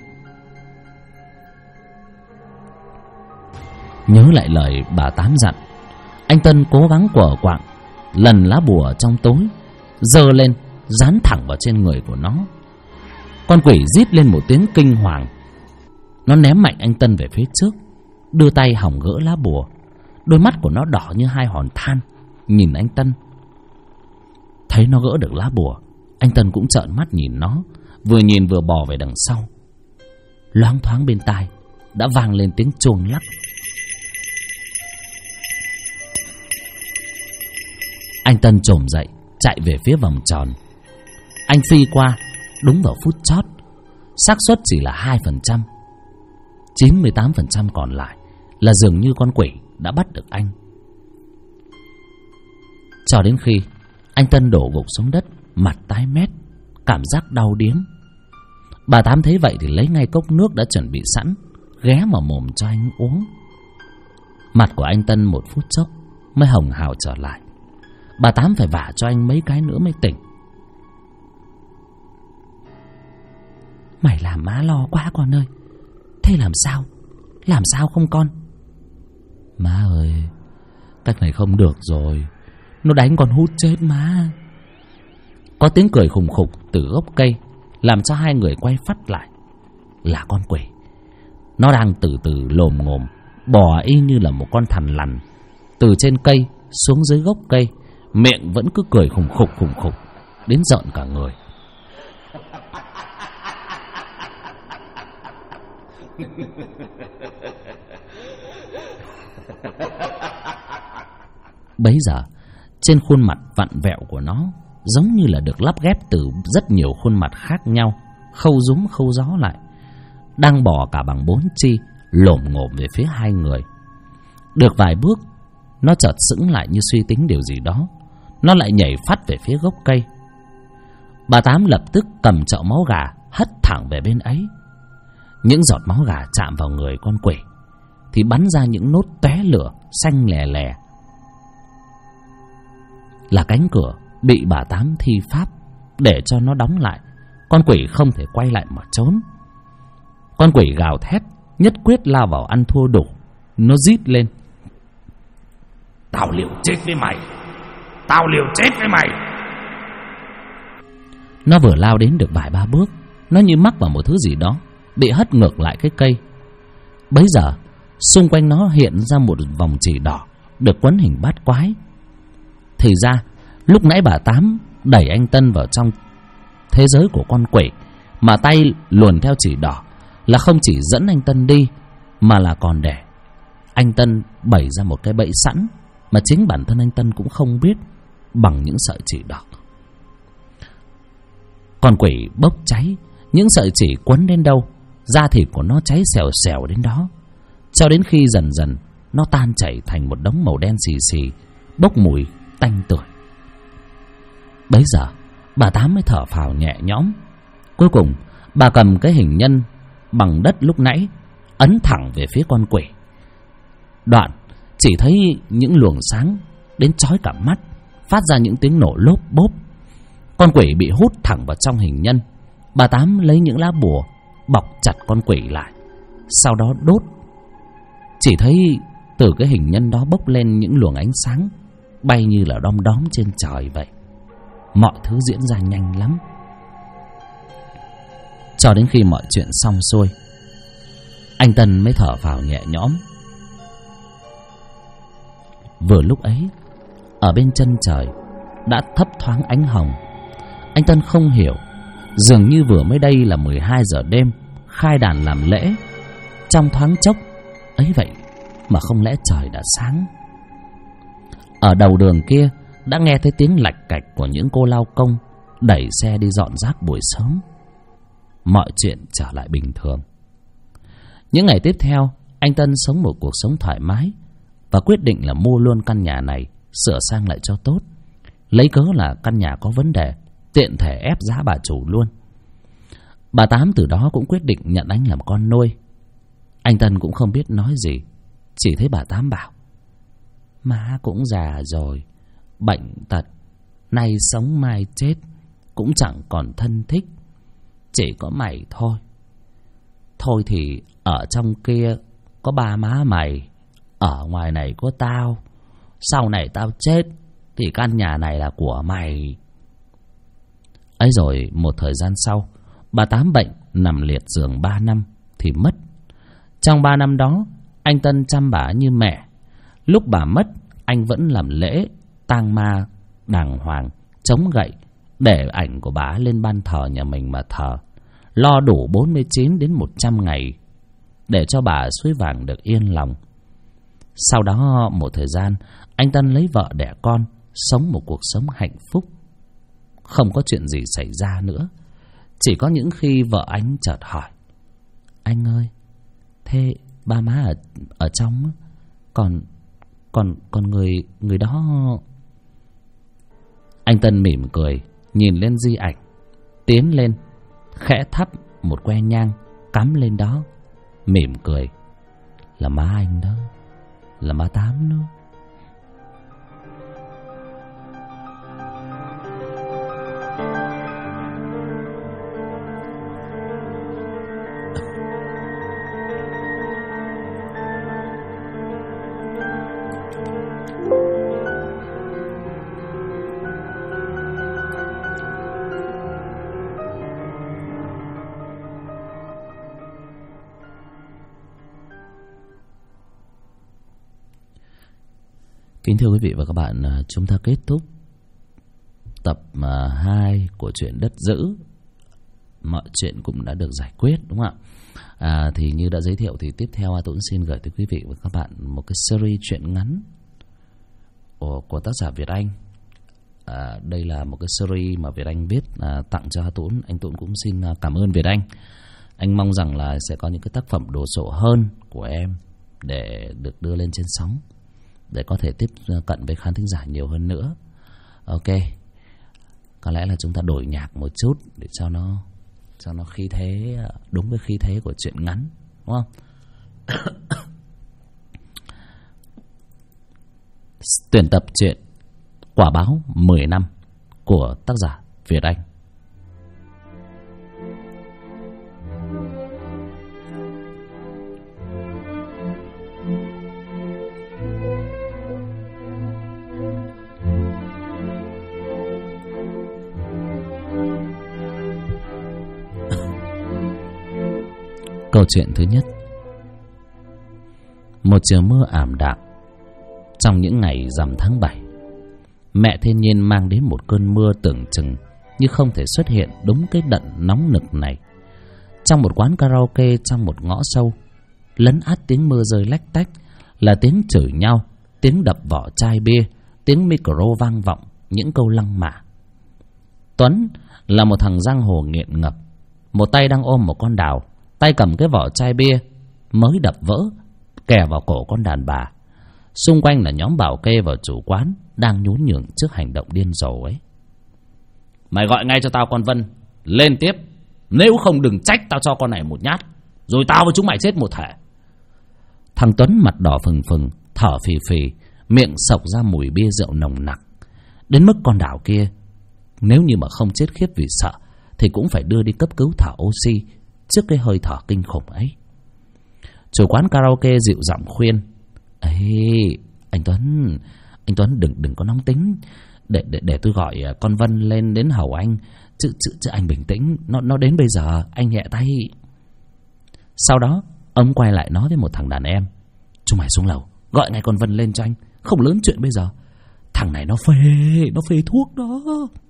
Nhớ lại lời bà Tám dặn, anh Tân cố gắng quờ quạng lần lá bùa trong tối, giơ lên dán thẳng vào trên người của nó. Con quỷ rít lên một tiếng kinh hoàng, nó ném mạnh anh Tân về phía trước, đưa tay hòng gỡ lá bùa. Đôi mắt của nó đỏ như hai hòn than nhìn anh Tân. Thấy nó gỡ được lá bùa, anh Tân cũng trợn mắt nhìn nó, vừa nhìn vừa bò về đằng sau. Loáng thoáng bên tai đã vang lên tiếng chuông lắc. Anh Tân chồm dậy chạy về phía vòng tròn. Anh phi qua đúng vào phút chót. xác suất chỉ là 2%, 98% còn lại là dường như con quỷ đã bắt được anh. Cho đến khi anh Tân đổ gục xuống đất, mặt tái mét, cảm giác đau điếng. Bà Tám thấy vậy thì lấy ngay cốc nước đã chuẩn bị sẵn, ghé vào mồm cho anh uống. Mặt của anh Tân một phút chốc mới hồng hào trở lại. Bà Tám phải vả cho anh mấy cái nữa mới tỉnh. Mày làm má lo quá con ơi. Thế làm sao? Làm sao không con? Má ơi, cách này không được rồi. Nó đánh con Hút chết má. Có tiếng cười khùng khục từ gốc cây, làm cho hai người quay phắt lại. Là con quỷ. Nó đang từ từ lồm ngồm bò y như là một con thằn lằn từ trên cây xuống dưới gốc cây, miệng vẫn cứ cười khùng khục đến rợn cả người. Bấy giờ trên khuôn mặt vặn vẹo của nó giống như là được lắp ghép từ rất nhiều khuôn mặt khác nhau, khâu rúm khâu gió lại, đang bò cả bằng bốn chi, lồm ngồm về phía hai người. Được vài bước, nó chợt sững lại như suy tính điều gì đó. Nó lại nhảy phắt về phía gốc cây. Bà Tám lập tức cầm chậu máu gà hất thẳng về bên ấy. Những giọt máu gà chạm vào người con quỷ thì bắn ra những nốt tóe lửa xanh lè lè. Là cánh cửa bị bà Tám thi pháp để cho nó đóng lại. Con quỷ không thể quay lại mà trốn. Con quỷ gào thét, nhất quyết lao vào ăn thua đủ. Nó rít lên: "Tao liều chết với mày! Tao liều chết với mày!" Nó vừa lao đến được vài ba bước, nó như mắc vào một thứ gì đó, bị hất ngược lại cái cây. Bấy giờ xung quanh nó hiện ra một vòng chỉ đỏ được quấn hình bát quái. Thì ra lúc nãy bà Tám đẩy anh Tân vào trong thế giới của con quỷ, mà tay luồn theo chỉ đỏ là không chỉ dẫn anh Tân đi, mà là còn để anh Tân bày ra một cái bẫy sẵn mà chính bản thân anh Tân cũng không biết, bằng những sợi chỉ đỏ. Con quỷ bốc cháy, những sợi chỉ quấn đến đâu, da thịt của nó cháy xèo xèo đến đó, cho đến khi dần dần nó tan chảy thành một đống màu đen xì xì, bốc mùi tanh tưởi. Bấy giờ bà Tám mới thở phào nhẹ nhõm. Cuối cùng bà cầm cái hình nhân bằng đất lúc nãy ấn thẳng về phía con quỷ. Đoạn chỉ thấy những luồng sáng đến chói cả mắt, phát ra những tiếng nổ lốp bốp. Con quỷ bị hút thẳng vào trong hình nhân. Bà Tám lấy những lá bùa bọc chặt con quỷ lại, sau đó đốt. Chỉ thấy từ cái hình nhân đó bốc lên những luồng ánh sáng bay như là đom đóm trên trời vậy. Mọi thứ diễn ra nhanh lắm. Cho đến khi mọi chuyện xong xuôi, anh Tân mới thở phào nhẹ nhõm. Vừa lúc ấy, ở bên chân trời đã thấp thoáng ánh hồng. Anh Tân không hiểu, dường như vừa mới đây là 12 giờ đêm, khai đàn làm lễ. Trong thoáng chốc ấy vậy mà không lẽ trời đã sáng. Ở đầu đường kia đã nghe thấy tiếng lạch cạch của những cô lao công đẩy xe đi dọn rác buổi sớm. Mọi chuyện trở lại bình thường. Những ngày tiếp theo, anh Tân sống một cuộc sống thoải mái và quyết định là mua luôn căn nhà này, sửa sang lại cho tốt. Lấy cớ là căn nhà có vấn đề, tiện thể ép giá bà chủ luôn. Bà Tám từ đó cũng quyết định nhận anh làm con nuôi. Anh Tân cũng không biết nói gì, chỉ thấy bà Tám bảo: "Má cũng già rồi, bệnh tật, nay sống mai chết, cũng chẳng còn thân thích. Chỉ có mày thôi. Thôi thì ở trong kia có ba má mày, ở ngoài này có tao. Sau này tao chết thì căn nhà này là của mày." Ấy rồi một thời gian sau, bà Tám bệnh nằm liệt giường 3 năm thì mất. Trong 3 năm đó, anh Tân chăm bà như mẹ. Lúc bà mất, anh vẫn làm lễ tang ma đàng hoàng, chống gậy, để ảnh của bà lên ban thờ nhà mình mà thờ, lo đủ 49 đến 100 ngày để cho bà suối vàng được yên lòng. Sau đó một thời gian, anh Tân lấy vợ đẻ con, sống một cuộc sống hạnh phúc. Không có chuyện gì xảy ra nữa. Chỉ có những khi vợ anh chợt hỏi: "Anh ơi, thế ba má ở trong còn người đó?" Anh Tân mỉm cười, nhìn lên di ảnh, tiến lên, khẽ thắp một que nhang, cắm lên đó, mỉm cười: "Là má anh đó, là má Tám đó." Kính thưa quý vị và các bạn, chúng ta kết thúc tập 2 của truyện Đất Dữ. Mọi chuyện cũng đã được giải quyết, đúng không ạ? Thì như đã giới thiệu thì tiếp theo A Tuấn xin gửi tới quý vị và các bạn một cái series truyện ngắn của tác giả Việt Anh. Đây là một cái series mà Việt Anh viết tặng cho A Tuấn. Anh Tuấn cũng xin cảm ơn Việt Anh. Anh mong rằng là sẽ có những cái tác phẩm đồ sộ hơn của em để được đưa lên trên sóng, để có thể tiếp cận với khán thính giả nhiều hơn nữa. Ok, có lẽ là chúng ta đổi nhạc một chút để cho nó khí thế, đúng với khí thế của truyện ngắn, đúng không? Tuyển tập truyện Quả Báo 10 năm của tác giả Việt Anh. Câu chuyện thứ nhất. Một chiều mưa ảm đạm trong những ngày rằm tháng 7, mẹ thiên nhiên mang đến một cơn mưa tưởng chừng như không thể xuất hiện đúng cái đận nóng nực này. Trong một quán karaoke trong một ngõ sâu, lấn át tiếng mưa rơi lách tách là tiếng chửi nhau, tiếng đập vỏ chai bia, tiếng micro vang vọng những câu lăng mạ. Tuấn là một thằng giang hồ nghiện ngập, một tay đang ôm một con đào, tay cầm cái vỏ chai bia mới đập vỡ kè vào cổ con đàn bà. Xung quanh là nhóm bảo kê và chủ quán đang nhún nhường trước hành động điên rồ ấy. Mày gọi ngay cho tao con Vân lên tiếp, nếu không đừng trách tao cho con này một nhát, rồi tao với chúng mày chết một thể. Thằng Tuấn mặt đỏ phừng phừng, thở phì phì, miệng sộc ra mùi bia rượu nồng nặc, đến mức con đào kia nếu như mà không chết khiếp vì sợ thì cũng phải đưa đi cấp cứu thở oxy trước cái hơi thở kinh khủng ấy. Chủ quán karaoke dịu giọng khuyên: "Ê, anh Tuấn đừng có nóng tính, để tôi gọi con Vân lên đến hầu anh, chứ anh bình tĩnh, nó đến bây giờ anh nhẹ tay." Sau đó ông quay lại nói với một thằng đàn em: "Chúng mày xuống lầu gọi ngay con Vân lên cho anh, không lớn chuyện bây giờ. Thằng này nó phê thuốc đó."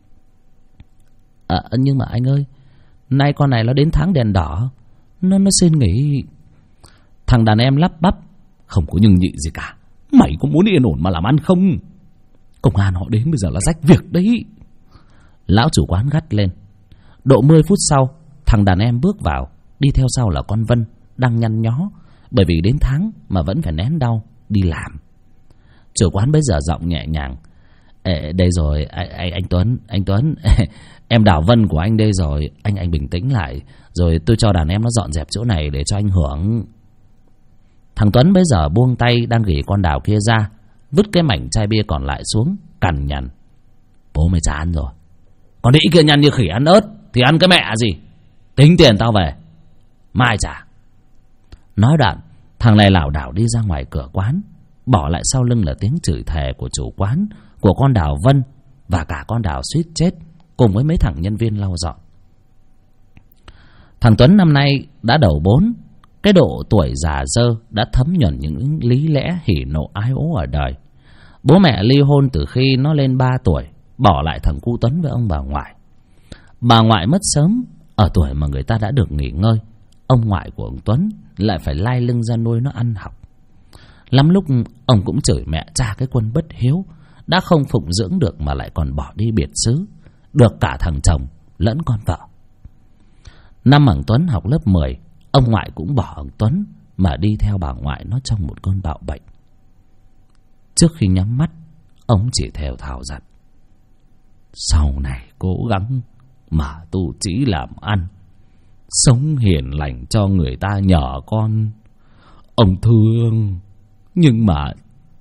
Nhưng mà anh ơi, nay con này nó đến tháng đèn đỏ, nó xin nghỉ. Thằng đàn em lắp bắp: "Không có nhưng nhị gì cả, mày có muốn yên ổn mà làm ăn không? Công an họ đến bây giờ là rách việc đấy." Lão chủ quán gắt lên. Độ 10 phút sau, thằng đàn em bước vào, đi theo sau là con Vân đang nhăn nhó bởi vì đến tháng mà vẫn phải nén đau đi làm. Chủ quán bây giờ giọng nhẹ nhàng: "Đây rồi anh Tuấn em đảo Vân của anh đây rồi, anh bình tĩnh lại, rồi tôi cho đàn em nó dọn dẹp chỗ này để cho anh hưởng." Thằng Tuấn bây giờ buông tay đang gỉ con đào kia ra, vứt cái mảnh chai bia còn lại xuống, cằn nhằn: "Bố mày chả ăn rồi, còn đĩ kia nhăn như khỉ ăn ớt thì ăn cái mẹ gì, tính tiền tao về mai trả." Nói đoạn, thằng này lảo đảo đi ra ngoài cửa quán, bỏ lại sau lưng là tiếng chửi thề của chủ quán, của con đào Vân và cả con đào suýt chết cùng với mấy thằng nhân viên lau dọn. Thằng Tuấn năm nay đã đầu 4, cái độ tuổi già dơ đã thấm nhuần những lý lẽ hỉ nộ ái ố ở đời. Bố mẹ ly hôn từ khi nó lên 3 tuổi, bỏ lại thằng cu Tuấn với ông bà ngoại. Bà ngoại mất sớm, ở tuổi mà người ta đã được nghỉ ngơi, ông ngoại của ông Tuấn lại phải lai lưng ra nuôi nó ăn học. Lắm lúc ông cũng chửi mẹ cha cái quân bất hiếu, đã không phụng dưỡng được mà lại còn bỏ đi biệt xứ, được cả thằng chồng lẫn con vợ. Năm thằng Tuấn học lớp 10, ông ngoại cũng bỏ thằng Tuấn mà đi theo bà ngoại nó trong một cơn bạo bệnh. Trước khi nhắm mắt, ông chỉ thều thào dặn: "Sau này cố gắng mà tu trí làm ăn, sống hiền lành cho người ta nhờ con. Ông thương, nhưng mà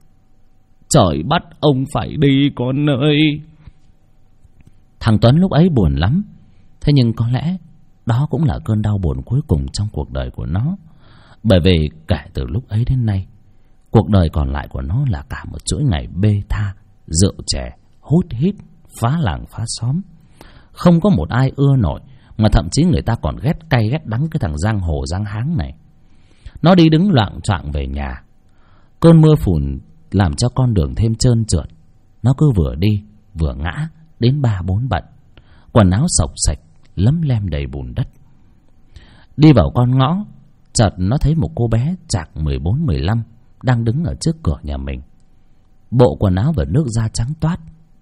trời bắt ông phải đi con ơi." Thằng Tuấn lúc ấy buồn lắm, thế nhưng có lẽ đó cũng là cơn đau buồn cuối cùng trong cuộc đời của nó. Bởi vì kể từ lúc ấy đến nay, cuộc đời còn lại của nó là cả một chuỗi ngày bê tha, rượu chè, hút hít, phá làng phá xóm. Không có một ai ưa nổi, mà thậm chí người ta còn ghét cay ghét đắng cái thằng giang hồ giang háng này. Nó đi đứng loạng choạng về nhà. Cơn mưa phùn làm cho con đường thêm trơn trượt. Nó cứ vừa đi vừa ngã đến 3-4 bận. Quần áo xộc xệch, lấm lem đầy bùn đất. Đi vào con ngõ, chợt nó thấy một cô bé chạc 14-15 đang đứng ở trước cửa nhà mình. Bộ quần áo và nước da trắng toát.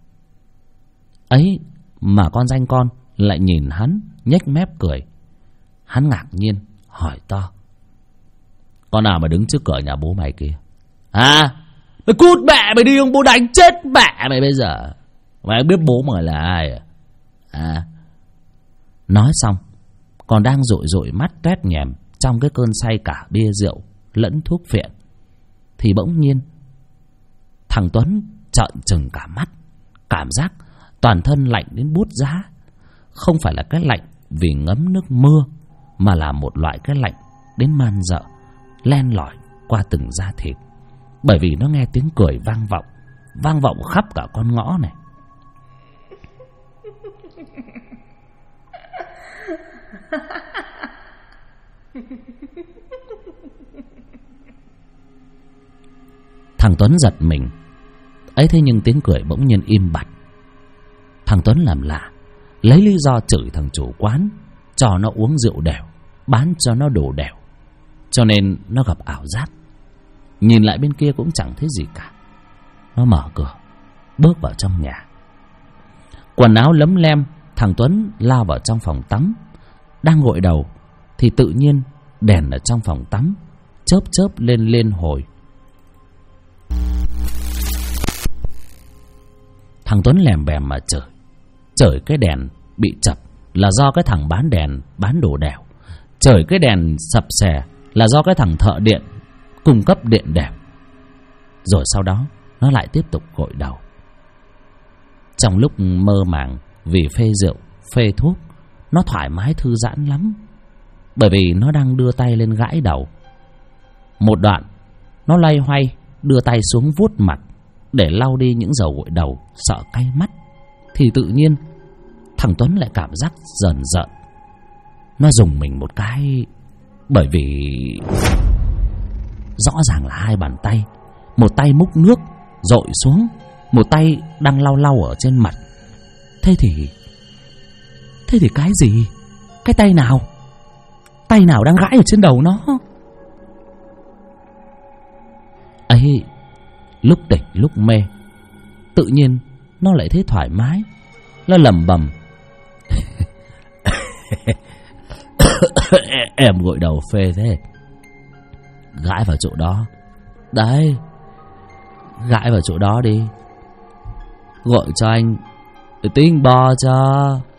Ấy mà con danh con lại nhìn hắn nhếch mép cười. Hắn ngạc nhiên hỏi to: con nào mà đứng trước cửa nhà bố mày kia? À, mày cút mẹ mày đi, ông bố đánh chết mẹ mày bây giờ. Mày biết bố mày là ai à? À. Nói xong, còn đang dụi dụi mắt toét nhèm trong cái cơn say cả bia rượu lẫn thuốc phiện, thì bỗng nhiên thằng Tuấn trợn trừng cả mắt, cảm giác toàn thân lạnh đến buốt giá. Không phải là cái lạnh vì ngấm nước mưa, mà là một loại cái lạnh đến man rợ, len lỏi qua từng da thịt. Bởi vì nó nghe tiếng cười vang vọng khắp cả con ngõ này. Thằng Tuấn giật mình. Ấy thế nhưng tiếng cười bỗng nhiên im bặt. Thằng Tuấn làm lạ, lấy lý do chửi thằng chủ quán cho nó uống rượu đèo, bán cho nó đồ đèo, cho nên nó gặp ảo giác. Nhìn lại bên kia cũng chẳng thấy gì cả. Nó mở cửa bước vào trong nhà. Quần áo lấm lem, thằng Tuấn lao vào trong phòng tắm. Đang gội đầu thì tự nhiên đèn ở trong phòng tắm chớp chớp lên hồi. Thằng Tuấn lèm bèm mà chửi cái đèn bị chập là do cái thằng bán đèn bán đồ đèo, chửi cái đèn sập xè là do cái thằng thợ điện cung cấp điện đèo. Rồi sau đó nó lại tiếp tục gội đầu. Trong lúc mơ màng vì phê rượu phê thuốc, nó thoải mái thư giãn lắm, bởi vì nó đang đưa tay lên gãi đầu. Một đoạn nó loay hoay đưa tay xuống vuốt mặt để lau đi những dầu gội đầu sợ cay mắt, thì tự nhiên thằng Tuấn lại cảm giác rờn rợn. Nó rùng mình một cái, bởi vì rõ ràng là hai bàn tay, một tay múc nước dội xuống, một tay đang lau ở trên mặt. Thế thì cái gì? Cái tay nào? Tay nào đang gãi ở trên đầu nó? Ấy, lúc tỉnh lúc mê, tự nhiên nó lại thấy thoải mái. Nó lẩm bẩm: em gội đầu phê thế, gãi vào chỗ đó. Đấy, gãi vào chỗ đó đi, gội cho anh tinh bò cho.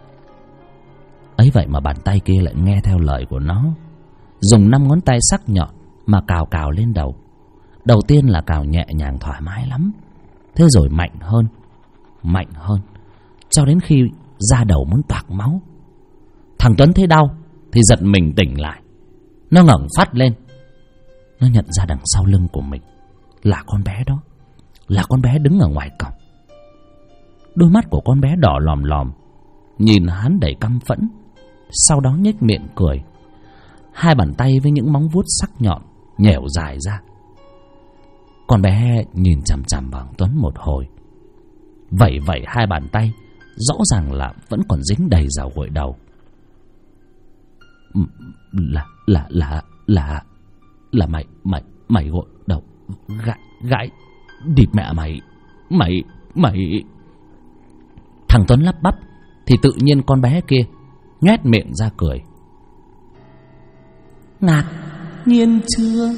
Ấy vậy mà bàn tay kia lại nghe theo lời của nó, dùng 5 ngón tay sắc nhọn mà cào lên đầu. Đầu tiên là cào nhẹ nhàng thoải mái lắm, thế rồi mạnh hơn, cho đến khi da đầu muốn toạc máu. Thằng Tuấn thấy đau thì giật mình tỉnh lại. Nó ngẩng phát lên, nó nhận ra đằng sau lưng của mình là con bé đó, là con bé đứng ở ngoài cổng. Đôi mắt của con bé đỏ lòm lòm, nhìn hắn đầy căm phẫn, sau đó nhếch miệng cười. Hai bàn tay với những móng vuốt sắc nhọn nhẻo dài ra. Con bé nhìn chằm chằm vào Tuấn một hồi, vẩy hai bàn tay, rõ ràng là vẫn còn dính đầy dầu gội đầu. Là mày gội đầu gãi địt mẹ mày. Thằng Tuấn lắp bắp thì tự nhiên con bé kia nhoét miệng ra cười. Ngạc nhiên chưa?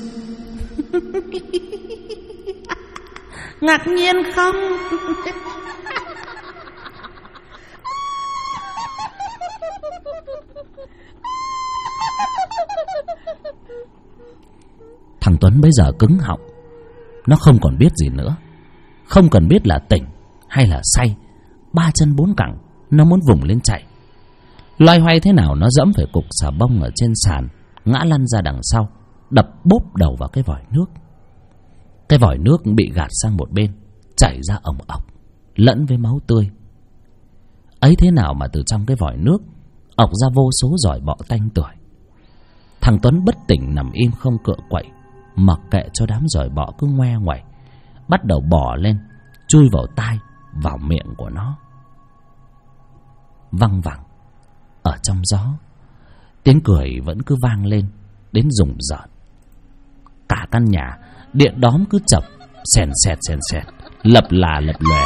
Ngạc nhiên không? Thằng Tuấn bây giờ cứng họng. Nó không còn biết gì nữa, không cần biết là tỉnh hay là say. 3 chân 4 cẳng, nó muốn vùng lên chạy. Loay hoay thế nào nó dẫm phải cục xà bông ở trên sàn, ngã lăn ra đằng sau, đập bốp đầu vào cái vòi nước. Cái vòi nước bị gạt sang một bên, chảy ra ồng ọc lẫn với máu tươi. Ấy thế nào mà từ trong cái vòi nước ọc ra vô số giỏi bọ tanh tưởi. Thằng Tuấn bất tỉnh nằm im không cựa quậy, mặc kệ cho đám giỏi bọ cứ ngoe ngoẩy, bắt đầu bò lên, chui vào tai, vào miệng của nó. Văng vẳng ở trong gió, tiếng cười vẫn cứ vang lên đến rùng rợn. Cả căn nhà điện đóm cứ chập sèn sẹt, lập là lập lòe.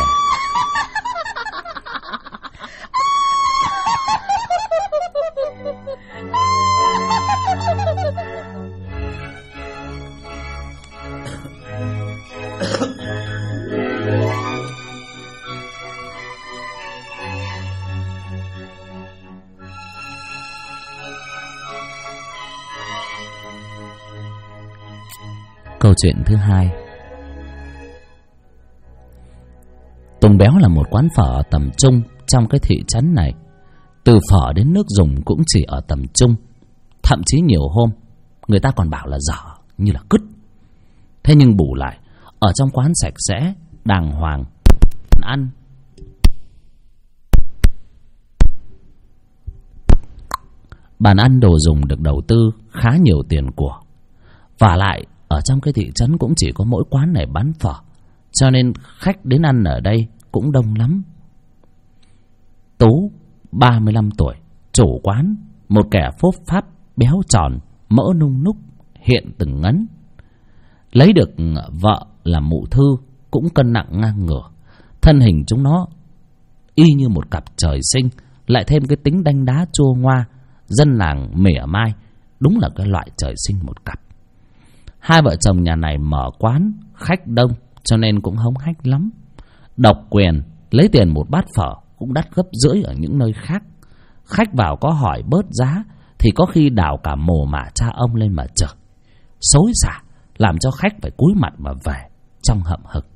Câu chuyện thứ hai. Tùng Béo là một quán phở tầm trung trong cái thị trấn này. Từ phở đến nước dùng cũng chỉ ở tầm trung. Thậm chí nhiều hôm người ta còn bảo là dở như là cứt. Thế nhưng bù lại, ở trong quán sạch sẽ, đàng hoàng, ăn bàn ăn đồ dùng được đầu tư khá nhiều tiền của. Và lại ở trong cái thị trấn cũng chỉ có mỗi quán này bán phở, cho nên khách đến ăn ở đây cũng đông lắm. Tú 35 tuổi, chủ quán, một kẻ phốp pháp, béo tròn, mỡ nung núc, hiện từng ngấn. Lấy được vợ là Mụ Thư, cũng cân nặng ngang ngửa. Thân hình chúng nó y như một cặp trời sinh, lại thêm cái tính đanh đá chua ngoa, dân làng mỉa mai, đúng là cái loại trời sinh một cặp. Hai vợ chồng nhà này mở quán, khách đông, cho nên cũng hống hách lắm. Độc quyền, lấy tiền một bát phở cũng đắt gấp rưỡi ở những nơi khác. Khách vào có hỏi bớt giá thì có khi đào cả mồ mả cha ông lên mà chửi, xối xả, làm cho khách phải cúi mặt mà về trong hậm hực.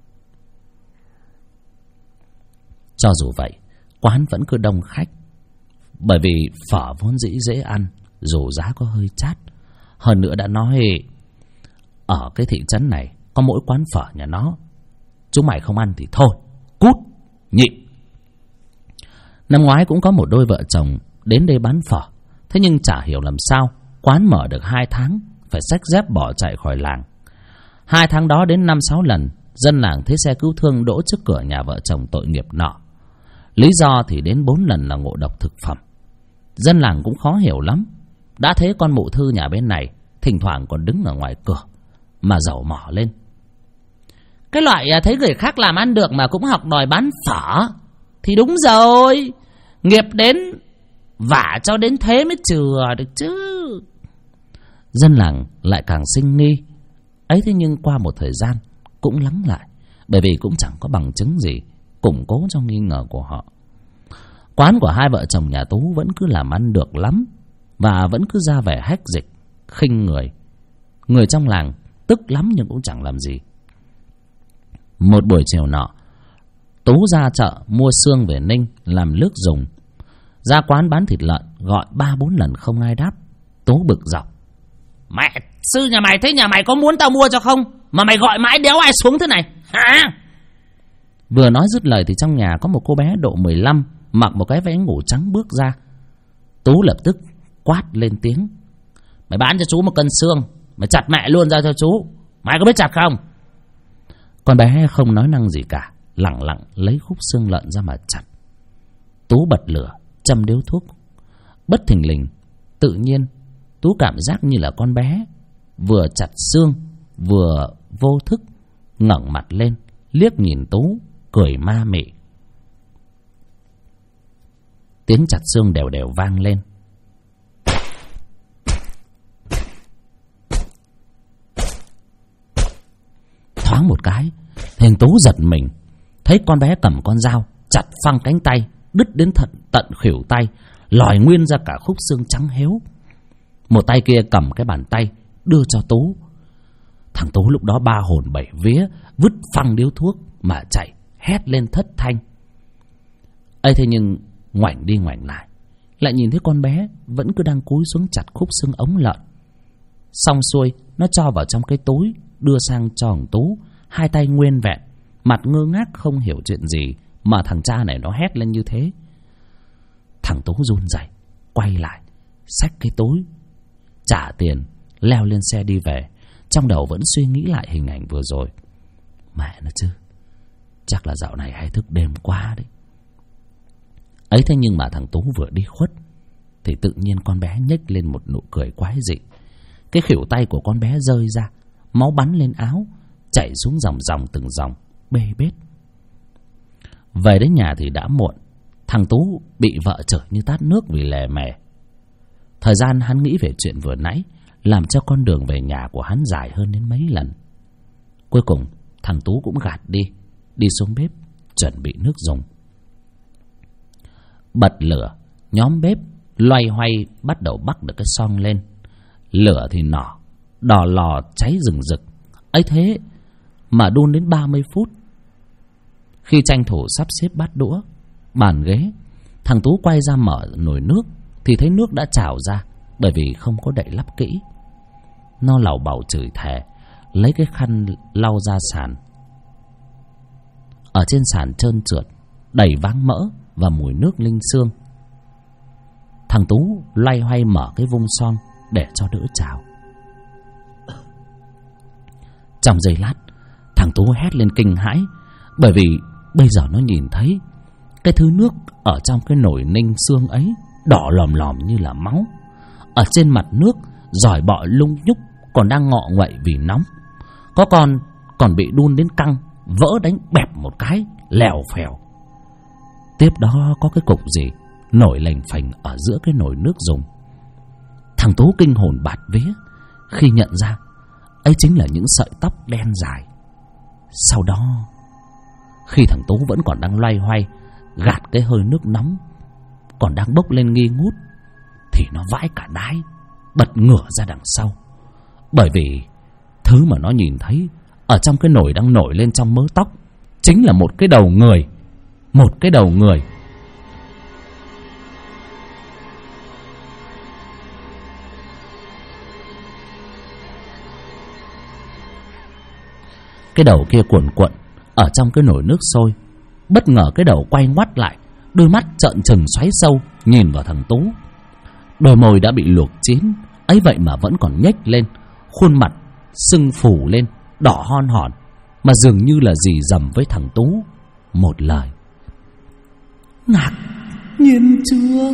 Cho dù vậy, quán vẫn cứ đông khách, bởi vì phở vốn dĩ dễ ăn, dù giá có hơi chát. Hơn nữa đã nói, ở cái thị trấn này có mỗi quán phở nhà nó. Chúng mày không ăn thì thôi, cút, nhịn. Năm ngoái cũng có một đôi vợ chồng đến đây bán phở. Thế nhưng chả hiểu làm sao, quán mở được 2 tháng phải xách dép bỏ chạy khỏi làng. 2 tháng đó đến 5-6 lần dân làng thấy xe cứu thương đỗ trước cửa nhà vợ chồng tội nghiệp nọ. Lý do thì đến 4 lần là ngộ độc thực phẩm. Dân làng cũng khó hiểu lắm. Đã thế con Mụ Thư nhà bên này thỉnh thoảng còn đứng ở ngoài cửa mà dầu mỏ lên. Cái loại thấy người khác làm ăn được mà cũng học đòi bán phở thì đúng rồi, nghiệp đến vả cho đến thế mới chừa được chứ. Dân làng lại càng sinh nghi ấy. Thế nhưng qua một thời gian cũng lắng lại, bởi vì cũng chẳng có bằng chứng gì củng cố cho nghi ngờ của họ. Quán của hai vợ chồng nhà Tú vẫn cứ làm ăn được lắm, và vẫn cứ ra vẻ hách dịch, khinh người. Người trong làng tức lắm nhưng cũng chẳng làm gì. Một buổi chiều nọ, Tú ra chợ mua xương về ninh làm nước dùng. Ra quán bán thịt lợn gọi 3-4 lần không ai đáp. Tú bực dọc: Mẹ sư nhà mày, thế nhà mày có muốn tao mua cho không mà mày gọi mãi đéo ai xuống thế này hả? Vừa nói dứt lời thì trong nhà có một cô bé độ 15 mặc một cái váy ngủ trắng bước ra. Tú lập tức quát lên tiếng: Mày bán cho chú 1 cân xương, mày chặt mẹ luôn ra cho chú. Mày có biết chặt không? Con bé không nói năng gì cả, lẳng lặng lấy khúc xương lợn ra mà chặt. Tú bật lửa châm điếu thuốc. Bất thình lình, tự nhiên Tú cảm giác như là con bé vừa chặt xương vừa vô thức ngẩng mặt lên liếc nhìn Tú, cười ma mị. Tiếng chặt xương đều đều vang lên. Thoáng một cái, hình Tú giật mình, thấy con bé cầm con dao chặt phăng cánh tay, đứt đến tận khuỷu tay, lòi nguyên ra cả khúc xương trắng héo. Một tay kia cầm cái bàn tay đưa cho Tú. Thằng Tú lúc đó 3 hồn 7 vía, vứt phăng điếu thuốc mà chạy, hét lên thất thanh. ấy thế nhưng ngoảnh đi ngoảnh lại nhìn thấy con bé vẫn cứ đang cúi xuống chặt khúc xương ống lợn. Xong xuôi, nó cho vào trong cái túi, đưa sang cho thằng Tú, 2 tay nguyên vẹn, mặt ngơ ngác không hiểu chuyện gì mà thằng cha này nó hét lên như thế. Thằng Tú run rẩy quay lại, xách cái túi, trả tiền, leo lên xe đi về, trong đầu vẫn suy nghĩ lại hình ảnh vừa rồi. Mẹ nó chứ, chắc là dạo này hay thức đêm quá đấy. Ấy thế nhưng mà thằng Tú vừa đi khuất thì tự nhiên con bé nhếch lên một nụ cười quái dị. Cái khuỷu tay của con bé rơi ra, máu bắn lên áo, chảy xuống dòng dòng từng dòng, bê bết. Về đến nhà thì đã muộn. Thằng Tú bị vợ chửi như tát nước vì lè mè. Thời gian hắn nghĩ về chuyện vừa nãy làm cho con đường về nhà của hắn dài hơn đến mấy lần. Cuối cùng thằng Tú cũng gạt đi xuống bếp chuẩn bị nước dùng. Bật lửa, nhóm bếp loay hoay bắt đầu bắc được cái xoong lên. Lửa thì nỏ, đỏ lò cháy rừng rực. Ấy thế mà đun đến 30 phút. Khi tranh thủ sắp xếp bát đũa, bàn ghế, thằng Tú quay ra mở nồi nước thì thấy nước đã trào ra, bởi vì không có đậy lắp kỹ. Nó làu bàu chửi thề, lấy cái khăn lau ra sàn. Ở trên sàn trơn trượt, đầy váng mỡ và mùi nước linh xương. Thằng Tú loay hoay mở cái vung son để cho đỡ trào. Trong giây lát, thằng Tú hét lên kinh hãi, bởi vì bây giờ nó nhìn thấy cái thứ nước ở trong cái nồi ninh xương ấy đỏ lòm lòm như là máu. Ở trên mặt nước giỏi bọ lung nhúc còn đang ngọ nguậy vì nóng. Có con còn bị đun đến căng, vỡ đánh bẹp một cái, lèo phèo. Tiếp đó có cái cục gì nổi lềnh phềnh ở giữa cái nồi nước dùng. Thằng Tú kinh hồn bạt vía khi nhận ra ấy chính là những sợi tóc đen dài. Sau đó, khi thằng Tú vẫn còn đang loay hoay gạt cái hơi nước nóng còn đang bốc lên nghi ngút, thì nó vãi cả đái, bật ngửa ra đằng sau. Bởi vì thứ mà nó nhìn thấy ở trong cái nồi đang nổi lên trong mớ tóc chính là một cái đầu người. Một cái đầu người. Cái đầu kia cuộn cuộn ở trong cái nồi nước sôi. Bất ngờ cái đầu quay ngoắt lại, đôi mắt trợn trừng xoáy sâu nhìn vào thằng Tú. Đôi môi đã bị luộc chín, ấy vậy mà vẫn còn nhếch lên, khuôn mặt sưng phù lên, đỏ hon hòn, mà dường như là dì dầm với thằng Tú một lời: ngạc nhiên chưa?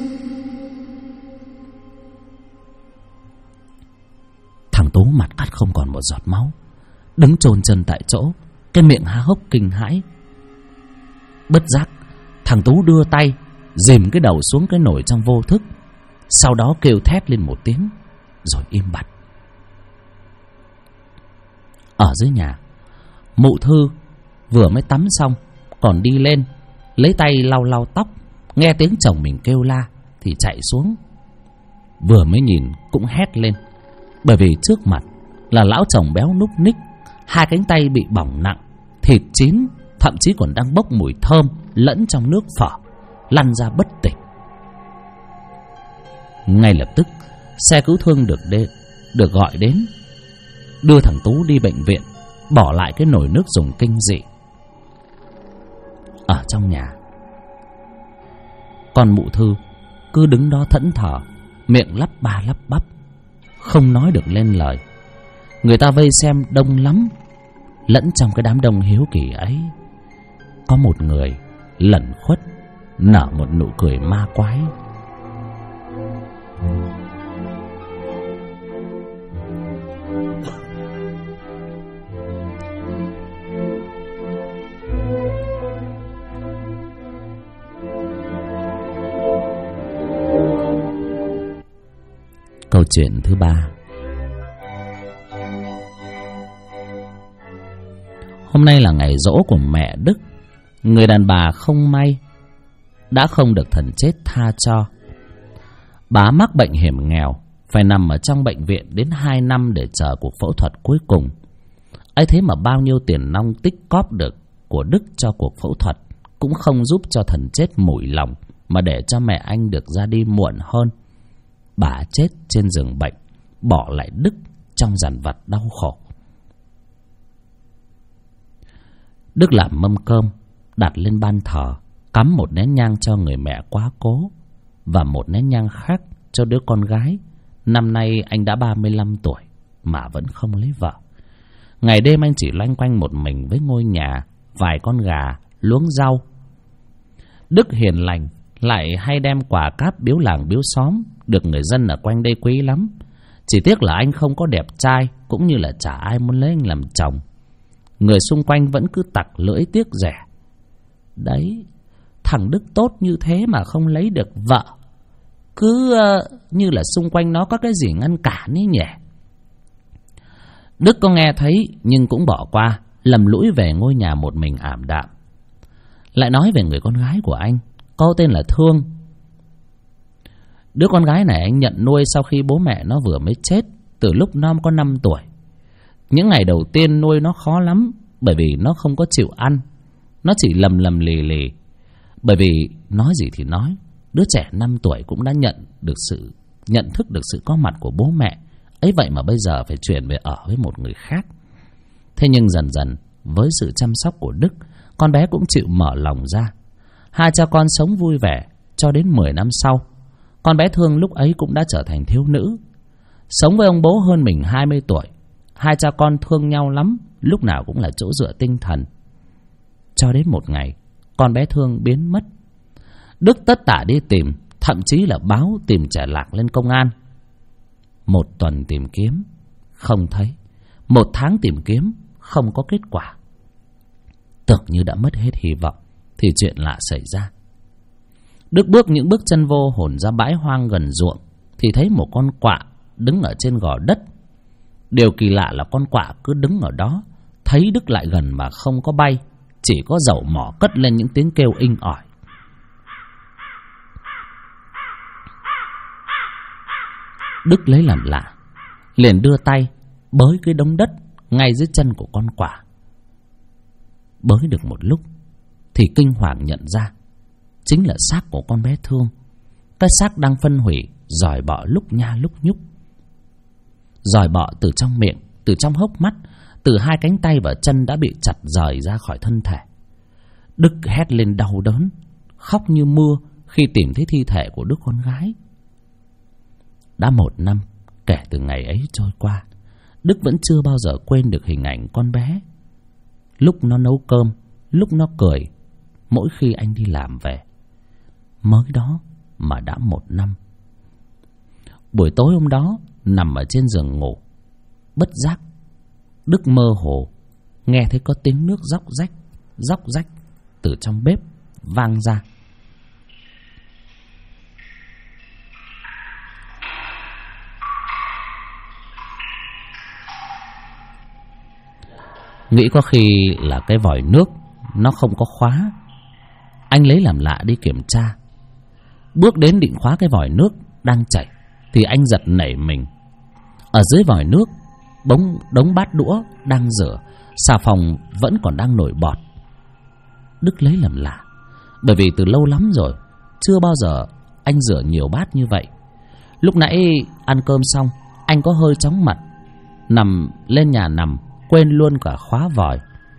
Thằng Tú mặt cắt không còn một giọt máu, đứng chôn chân tại chỗ, cái miệng há hốc kinh hãi. Bất giác, thằng Tú đưa tay dìm cái đầu xuống cái nồi trong vô thức, sau đó kêu thét lên một tiếng rồi im bặt. Ở dưới nhà, mụ Thư vừa mới tắm xong còn đi lên lấy tay lau lau tóc, nghe tiếng chồng mình kêu la thì chạy xuống. Vừa mới nhìn cũng hét lên, bởi vì trước mặt là lão chồng béo núc ních, hai cánh tay bị bỏng nặng, thịt chín, thậm chí còn đang bốc mùi thơm lẫn trong nước phở, lăn ra bất tỉnh. Ngay lập tức xe cứu thương được gọi đến, đưa thằng Tú đi bệnh viện, bỏ lại cái nồi nước dùng kinh dị. Ở trong nhà, con mụ Thư cứ đứng đó thẫn thờ, miệng lắp ba lắp bắp, không nói được lên lời. Người ta vây xem đông lắm. Lẫn trong cái đám đông hiếu kỳ ấy, có một người lẩn khuất nở một nụ cười ma quái. Câu chuyện thứ 3. Hôm nay là ngày giỗ của mẹ Đức. Người đàn bà không may đã không được thần chết tha cho. Bà mắc bệnh hiểm nghèo, phải nằm ở trong bệnh viện đến 2 năm để chờ cuộc phẫu thuật cuối cùng. ấy thế mà bao nhiêu tiền nong tích cóp được của Đức cho cuộc phẫu thuật cũng không giúp cho thần chết mủi lòng, mà để cho mẹ anh được ra đi muộn hơn. Bà chết trên giường bệnh, bỏ lại Đức trong dằn vặt đau khổ. Đức làm mâm cơm, đặt lên ban thờ, cắm một nén nhang cho người mẹ quá cố và một nén nhang khác cho đứa con gái. Năm nay anh đã 35 tuổi mà vẫn không lấy vợ. Ngày đêm anh chỉ loanh quanh một mình với ngôi nhà, vài con gà, luống rau. Đức hiền lành, lại hay đem quà cáp biếu làng biếu xóm, được người dân ở quanh đây quý lắm. Chỉ tiếc là anh không có đẹp trai, cũng như là chả ai muốn lấy anh làm chồng. Người xung quanh vẫn cứ tặc lưỡi tiếc rẻ. Đấy, thằng Đức tốt như thế mà không lấy được vợ. Cứ như là xung quanh nó có cái gì ngăn cản ấy nhỉ. Đức có nghe thấy nhưng cũng bỏ qua, lầm lũi về ngôi nhà một mình ảm đạm. Lại nói về người con gái của anh, cô tên là Thương. Đứa con gái này anh nhận nuôi sau khi bố mẹ nó vừa mới chết, từ lúc nó có 5 tuổi. Những ngày đầu tiên nuôi nó khó lắm, bởi vì nó không có chịu ăn. Nó chỉ lầm lầm lì lì. Bởi vì nói gì thì nói, đứa trẻ 5 tuổi cũng đã nhận thức được sự có mặt của bố mẹ. Ấy vậy mà bây giờ phải chuyển về ở với một người khác. Thế nhưng dần dần, với sự chăm sóc của Đức, con bé cũng chịu mở lòng ra. Hai cha con sống vui vẻ cho đến 10 năm sau. Con bé Thương lúc ấy cũng đã trở thành thiếu nữ, sống với ông bố hơn mình 20 tuổi. Hai cha con thương nhau lắm, lúc nào cũng là chỗ dựa tinh thần. Cho đến một ngày, con bé Thương biến mất. Đức tất tả đi tìm, thậm chí là báo tìm trẻ lạc lên công an. 1 tuần tìm kiếm, không thấy. 1 tháng tìm kiếm, không có kết quả. Tưởng như đã mất hết hy vọng, thì chuyện lạ xảy ra. Đức bước những bước chân vô hồn ra bãi hoang gần ruộng, thì thấy một con quạ đứng ở trên gò đất. Điều kỳ lạ là con quạ cứ đứng ở đó, thấy Đức lại gần mà không có bay, chỉ có dầu mỏ cất lên những tiếng kêu inh ỏi. Đức lấy làm lạ, liền đưa tay bới cái đống đất ngay dưới chân của con quạ. Bới được một lúc thì kinh hoàng nhận ra chính là xác của con bé Thương. Cái xác đang phân hủy, giòi bọ lúc nha lúc nhúc. Giòi bọ từ trong miệng, từ trong hốc mắt, từ 2 cánh tay và chân đã bị chặt rời ra khỏi thân thể. Đức hét lên đau đớn, khóc như mưa khi tìm thấy thi thể của đứa con gái. Đã 1 năm kể từ ngày ấy trôi qua, Đức vẫn chưa bao giờ quên được hình ảnh con bé. Lúc nó nấu cơm, lúc nó cười, mỗi khi anh đi làm về. Mới đó mà đã 1 năm. Buổi tối hôm đó, nằm ở trên giường ngủ, bất giác Đức mơ hồ nghe thấy có tiếng nước róc rách từ trong bếp vang ra. Nghĩ có khi là cái vòi nước nó không có khóa. Anh lấy làm lạ đi kiểm tra. Bước đến định khóa cái vòi nước đang chảy thì anh giật nảy mình. Ở dưới vòi nước, đống bát đũa đang rửa, xà phòng vẫn còn đang nổi bọt. Đức lấy làm lạ, bởi vì từ lâu lắm rồi chưa bao giờ anh rửa nhiều bát như vậy. Lúc nãy ăn cơm xong, anh có hơi chóng mặt, nằm lên nhà nằm, quên luôn cả khóa vòi.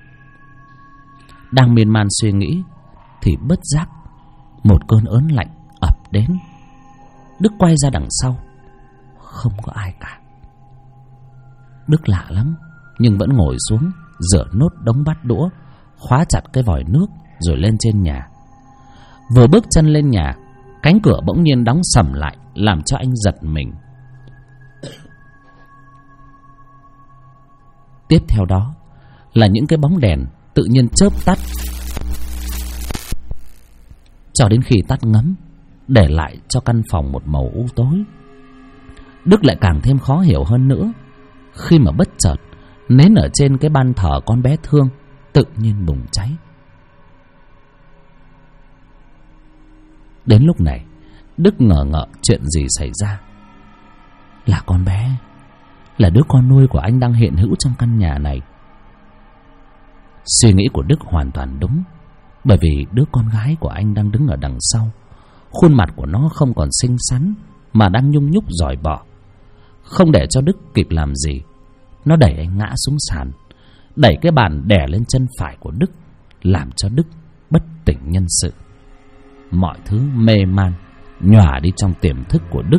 Đang miên man suy nghĩ thì bất giác một cơn ớn lạnh ập đến. Đức quay ra đằng sau, không có ai cả. Đức lạ lắm, nhưng vẫn ngồi xuống rửa nốt đống bát đũa, khóa chặt cái vòi nước rồi lên trên nhà. Vừa bước chân lên nhà, cánh cửa bỗng nhiên đóng sầm lại, làm cho anh giật mình. Tiếp theo đó là những cái bóng đèn tự nhiên chớp tắt, cho đến khi tắt ngấm, để lại cho căn phòng một màu u tối. Đức lại càng thêm khó hiểu hơn nữa khi mà bất chợt nến ở trên cái ban thờ con bé Thương tự nhiên bùng cháy. Đến lúc này, Đức ngờ ngợ chuyện gì xảy ra. Là con bé, là đứa con nuôi của anh đang hiện hữu trong căn nhà này. Suy nghĩ của Đức hoàn toàn đúng, bởi vì đứa con gái của anh đang đứng ở đằng sau. Khuôn mặt của nó không còn xinh xắn mà đang nhung nhúc giòi bọ. Không để cho Đức kịp làm gì, nó đẩy anh ngã xuống sàn, đẩy cái bàn đè lên chân phải của Đức, làm cho Đức bất tỉnh nhân sự. Mọi thứ mê man nhòa đi trong tiềm thức của Đức.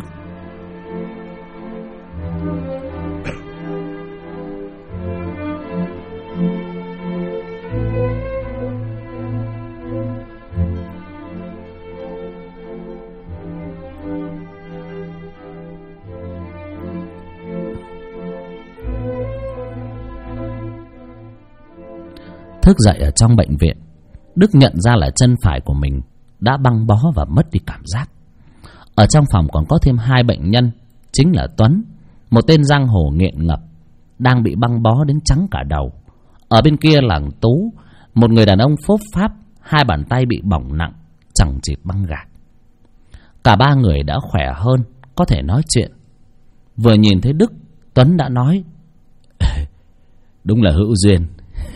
Thức dậy ở trong bệnh viện, Đức nhận ra là chân phải của mình đã băng bó và mất đi cảm giác. Ở trong phòng còn có thêm 2 bệnh nhân, chính là Tuấn, một tên giang hồ nghiện ngập, đang bị băng bó đến trắng cả đầu. Ở bên kia là Tú, một người đàn ông phốp pháp, 2 bàn tay bị bỏng nặng, chẳng chịt băng gạc. Cả 3 người đã khỏe hơn, có thể nói chuyện. Vừa nhìn thấy Đức, Tuấn đã nói: đúng là hữu duyên.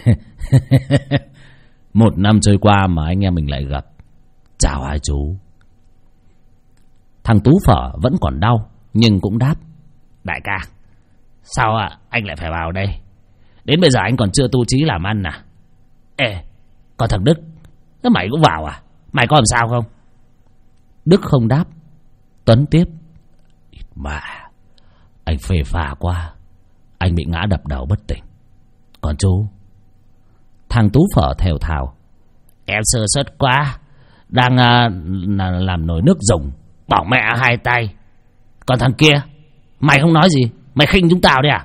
1 năm trôi qua mà anh em mình lại gặp. Chào hai chú. Thằng Tú Phở vẫn còn đau, nhưng cũng đáp: đại ca, sao anh lại phải vào đây? Đến bây giờ anh còn chưa tu chí làm ăn à? Ê, còn thằng Đức, mày cũng vào à? Mày có làm sao không? Đức không đáp. Tuấn tiếp: mà anh phê pha quá, anh bị ngã đập đầu bất tỉnh. Còn chú? Thằng Tú Phở thều thào: em sơ suất quá, đang làm nồi nước dùng, bỏng mẹ 2 tay. Còn thằng kia, mày không nói gì, mày khinh chúng tao đấy à?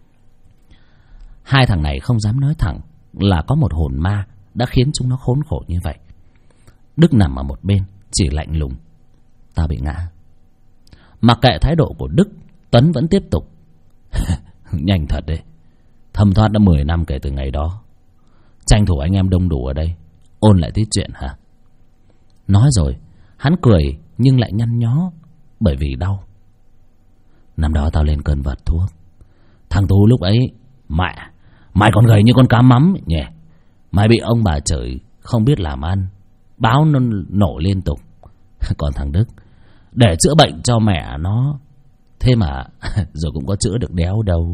2 thằng này không dám nói thẳng là có một hồn ma đã khiến chúng nó khốn khổ như vậy. Đức nằm ở một bên, chỉ lạnh lùng: tao bị ngã. Mặc kệ thái độ của Đức, Tuấn vẫn tiếp tục: nhanh thật đấy, thâm thoát đã 10 năm kể từ ngày đó. Tranh thủ anh em đông đủ ở đây, ôn lại tí chuyện hả? Nói rồi, hắn cười nhưng lại nhăn nhó bởi vì đau. Năm đó tao lên cơn vật thuốc. Thằng Tú lúc ấy, mày còn gầy như con cá mắm nhỉ? Mày bị ông bà chửi không biết làm ăn, báo nó nổ liên tục. Còn thằng Đức, để chữa bệnh cho mẹ nó, thế mà rồi cũng có chữa được đéo đâu.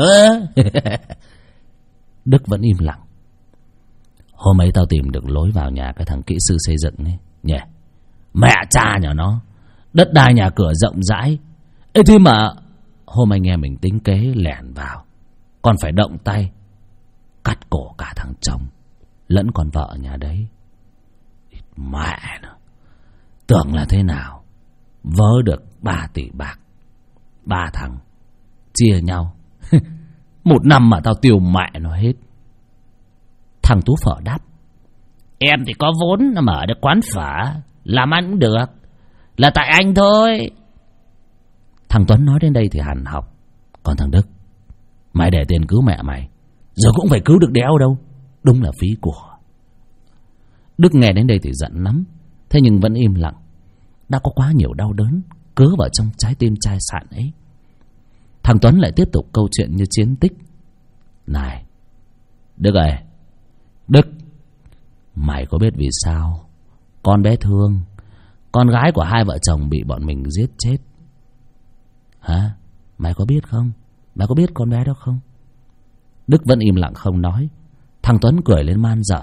Đức vẫn im lặng. Hôm ấy tao tìm được lối vào nhà cái thằng kỹ sư xây dựng ấy nhỉ? Mẹ cha nhà nó, đất đai nhà cửa rộng rãi. Ê thế mà hôm anh em mình tính kế lẻn vào, còn phải động tay cắt cổ cả thằng chồng lẫn con vợ nhà đấy. Mẹ nó, tưởng là thế nào, vớ được 3 tỷ bạc, 3 thằng chia nhau. 1 năm mà tao tiêu mẹ nó hết. Thằng Tú Phở đáp: em thì có vốn mở được quán phở, làm ăn cũng được, là tại anh thôi. Thằng Tuấn nói đến đây thì hằn học: còn thằng Đức, mày để tiền cứu mẹ mày, giờ cũng phải cứu được đéo đâu, đúng là phí của. Đức nghe đến đây thì giận lắm, thế nhưng vẫn im lặng. Đã có quá nhiều đau đớn cứa vào trong trái tim chai sạn ấy. Thằng Tuấn lại tiếp tục câu chuyện như chiến tích: này Đức ơi, Đức, mày có biết vì sao con bé Thương, con gái của 2 vợ chồng bị bọn mình giết chết hả? Mày có biết không? Mày có biết con bé đó không? Đức vẫn im lặng không nói. Thằng Tuấn cười lên man dợ: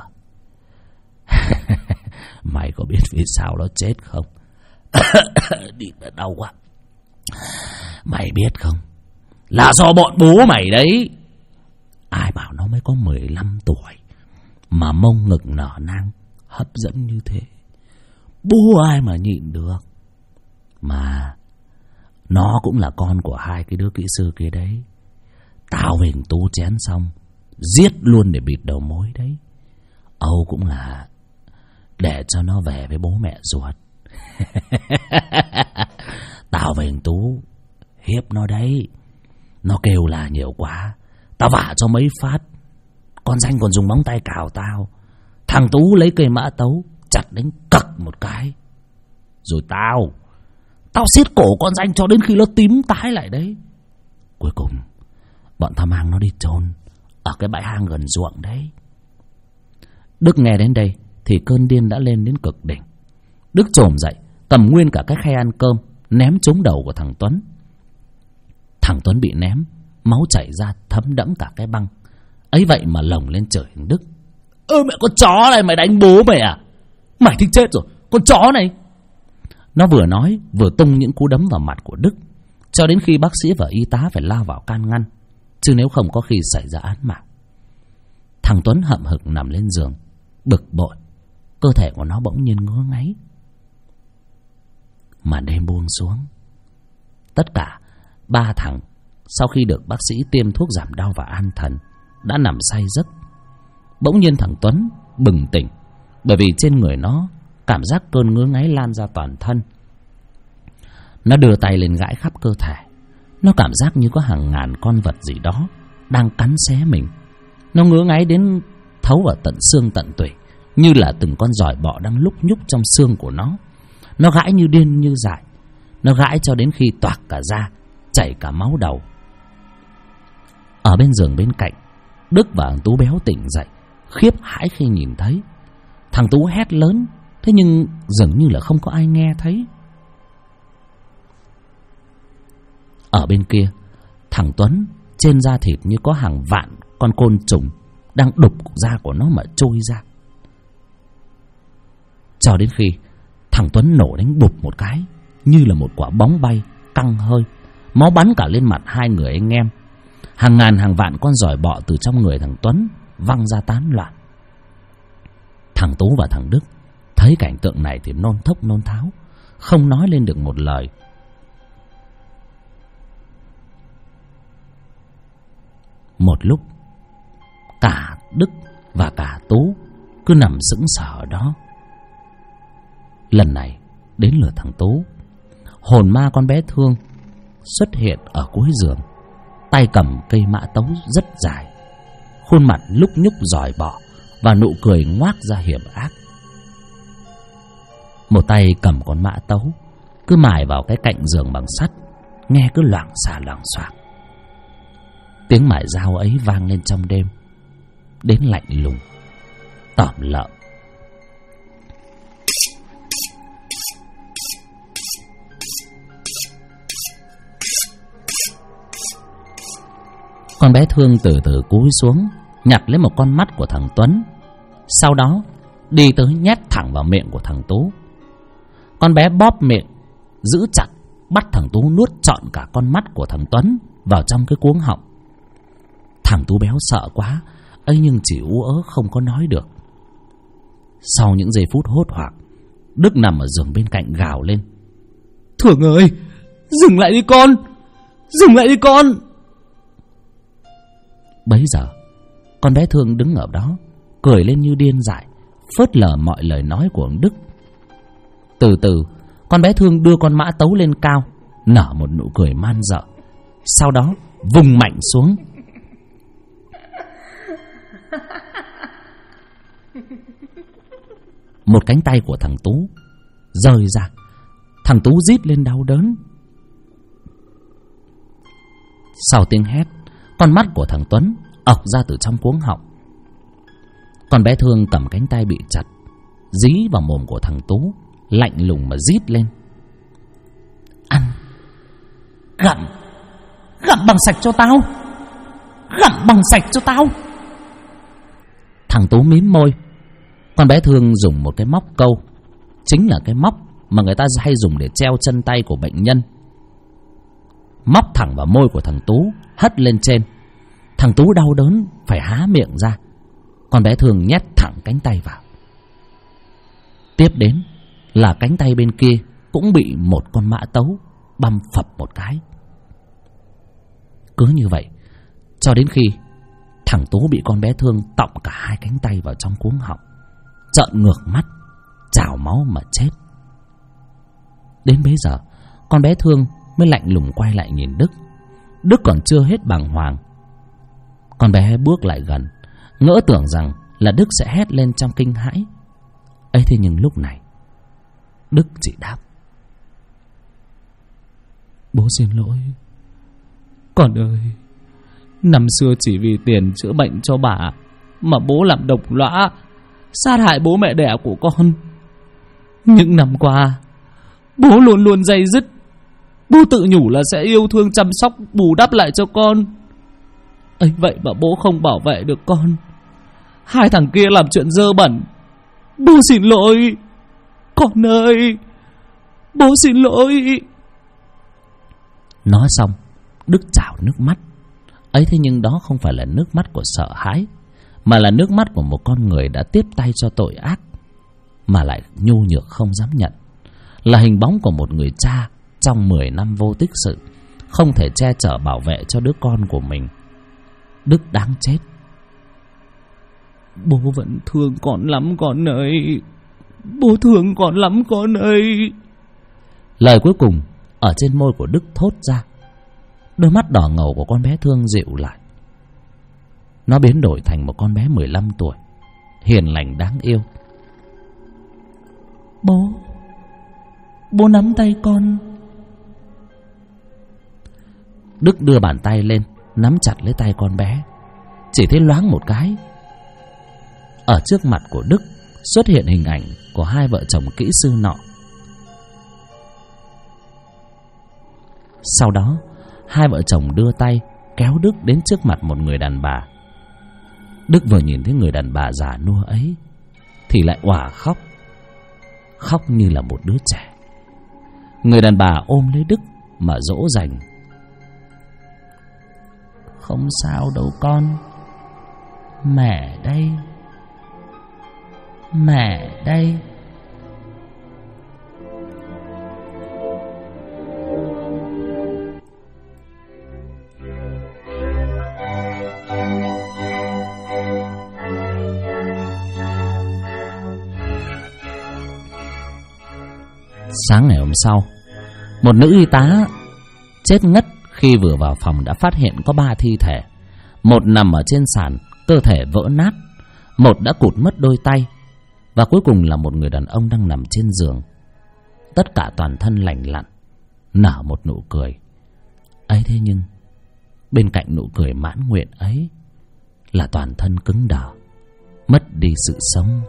mày có biết vì sao nó chết không? Đi mà đau quá. Mày biết không, là do bọn bố mày đấy. Ai bảo nó mới có 15 tuổi mà mông ngực nở nang hấp dẫn như thế, bố ai mà nhịn được. Mà nó cũng là con của 2 cái đứa kỹ sư kia đấy. Tao về Tú chén xong giết luôn để bịt đầu mối đấy. Âu cũng là để cho nó về với bố mẹ ruột. Tao về Tú hiếp nó đấy. Nó kêu là nhiều quá, tao vả cho mấy phát. Con danh còn dùng móng tay cào tao. Thằng Tú lấy cây mã tấu chặt đánh cặc một cái. Rồi tao siết cổ con danh cho đến khi nó tím tái lại đấy. Cuối cùng bọn tao mang nó đi chôn ở cái bãi hang gần ruộng đấy. Đức nghe đến đây thì cơn điên đã lên đến cực đỉnh. Đức chồm dậy, cầm nguyên cả cái khay ăn cơm ném trúng đầu của thằng Tuấn. Thằng Tuấn bị ném, máu chảy ra thấm đẫm cả cái băng. Ấy vậy mà lồng lên chửi thằng Đức: mẹ con chó này, mày đánh bố mày à? Mày thích chết rồi, con chó này. Nó vừa nói vừa tung những cú đấm vào mặt của Đức, cho đến khi bác sĩ và y tá phải lao vào can ngăn, chứ nếu không có khi xảy ra án mạng. Thằng Tuấn hậm hực nằm lên giường, bực bội, cơ thể của nó bỗng nhiên ngứa ngáy. Màn đêm buông xuống. Tất cả 3 thằng sau khi được bác sĩ tiêm thuốc giảm đau và an thần đã nằm say giấc. Bỗng nhiên thằng Tuấn bừng tỉnh, bởi vì trên người nó cảm giác cơn ngứa ngáy lan ra toàn thân. Nó đưa tay lên gãi khắp cơ thể. Nó cảm giác như có hàng ngàn con vật gì đó đang cắn xé mình. Nó ngứa ngáy đến thấu vào tận xương tận tủy, như là từng con giòi bọ đang lúc nhúc trong xương của nó. Nó gãi như điên như dại. Nó gãi cho đến khi toạc cả da, chảy cả máu đầu. Ở bên giường bên cạnh, Đức và thằng Tú béo tỉnh dậy, khiếp hãi khi nhìn thấy. Thằng Tú hét lớn, thế nhưng dường như là không có ai nghe thấy. Ở bên kia, thằng Tuấn trên da thịt như có hàng vạn con côn trùng đang đục da của nó mà trôi ra. Cho đến khi thằng Tuấn nổ đánh bụp một cái, như là một quả bóng bay căng hơi, máu bắn cả lên mặt hai người anh em. Hàng ngàn hàng vạn con giòi bọ từ trong người thằng Tuấn văng ra tán loạn. Thằng Tú và thằng Đức thấy cảnh tượng này thì nôn thốc nôn tháo, không nói lên được một lời. Một lúc, cả Đức và cả Tú cứ nằm sững sờ ở đó. Lần này đến lượt thằng Tú. Hồn ma con bé Thương xuất hiện ở cuối giường, tay cầm cây mã tấu rất dài, khuôn mặt lúc nhúc giòi bọ và nụ cười ngoác ra hiểm ác. Một tay cầm con mã tấu cứ mài vào cái cạnh giường bằng sắt, nghe cứ loảng xà loảng xoảng. Tiếng mài dao ấy vang lên trong đêm, đến lạnh lùng, tởm lợm. Con bé Thương từ từ cúi xuống, nhặt lấy một con mắt của thằng Tuấn, sau đó đi tới nhét thẳng vào miệng của thằng Tú. Con bé bóp miệng giữ chặt, bắt thằng Tú nuốt trọn cả con mắt của thằng Tuấn vào trong cái cuống họng. Thằng Tú béo sợ quá ấy, nhưng chỉ ú ớ không có nói được. Sau những giây phút hốt hoảng, Đức nằm ở giường bên cạnh gào lên: "Thương ơi, dừng lại đi con, dừng lại đi con!" Bấy giờ con bé Thương đứng ở đó cười lên như điên dại, phớt lờ mọi lời nói của ông Đức. Từ từ con bé Thương đưa con mã tấu lên cao, nở một nụ cười man dợ, sau đó vùng mạnh xuống. Một cánh tay của thằng Tú rơi ra. Thằng Tú rít lên đau đớn. Sau tiếng hét, con mắt của thằng Tuấn ọc ra từ trong cuống họng. Con bé Thương cầm cánh tay bị chặt, dí vào mồm của thằng Tú, lạnh lùng mà rít lên: "Ăn, gặm, gặm bằng sạch cho tao, gặm bằng sạch cho tao." Thằng Tú mím môi. Con bé Thương dùng một cái móc câu, chính là cái móc mà người ta hay dùng để treo chân tay của bệnh nhân, móc thẳng vào môi của thằng Tú, hất lên trên. Thằng Tú đau đớn phải há miệng ra. Con bé Thương nhét thẳng cánh tay vào. Tiếp đến là cánh tay bên kia cũng bị một con mã tấu băm phập một cái. Cứ như vậy cho đến khi thằng Tú bị con bé Thương tọng cả hai cánh tay vào trong cuống họng, trợn ngược mắt, trào máu mà chết. Đến bấy giờ con bé Thương mới lạnh lùng quay lại nhìn Đức. Đức còn chưa hết bàng hoàng. Con bé bước lại gần, ngỡ tưởng rằng là Đức sẽ hét lên trong kinh hãi. ấy thế nhưng lúc này Đức chỉ đáp: "Bố xin lỗi con ơi, năm xưa chỉ vì tiền chữa bệnh cho bà mà bố làm độc lõa, sát hại bố mẹ đẻ của con. Những năm qua bố luôn luôn day dứt. Bố tự nhủ là sẽ yêu thương chăm sóc bù đắp lại cho con. ấy vậy mà bố không bảo vệ được con. Hai thằng kia làm chuyện dơ bẩn. Bố xin lỗi con ơi, bố xin lỗi." Nói xong Đức trào nước mắt. ấy thế nhưng đó không phải là nước mắt của sợ hãi, mà là nước mắt của một con người đã tiếp tay cho tội ác mà lại nhu nhược không dám nhận, là hình bóng của một người cha trong 10 năm vô tích sự, không thể che chở bảo vệ cho đứa con của mình. Đức đáng chết. Bố vẫn thương con lắm con ơi. Bố thương con lắm con ơi. Lời cuối cùng ở trên môi của Đức thốt ra. Đôi mắt đỏ ngầu của con bé Thương dịu lại. Nó biến đổi thành một con bé 15 tuổi, hiền lành đáng yêu. Bố nắm tay con. Đức đưa bàn tay lên, nắm chặt lấy tay con bé. Chỉ thấy loáng một cái, ở trước mặt của Đức xuất hiện hình ảnh của hai vợ chồng kỹ sư nọ. Sau đó, hai vợ chồng đưa tay kéo Đức đến trước mặt một người đàn bà. Đức vừa nhìn thấy người đàn bà già nua ấy thì lại òa khóc, khóc như là một đứa trẻ. Người đàn bà ôm lấy Đức mà dỗ dành. Không sao đâu con, mẹ đây, mẹ đây. Sáng ngày hôm sau, một nữ y tá chết ngất khi vừa vào phòng đã phát hiện có 3 thi thể. Một nằm ở trên sàn, cơ thể vỡ nát. Một đã cụt mất đôi tay. Và cuối cùng là một người đàn ông đang nằm trên giường, tất cả toàn thân lành lặn, nở một nụ cười. Ấy thế nhưng bên cạnh nụ cười mãn nguyện ấy là toàn thân cứng đờ, mất đi sự sống.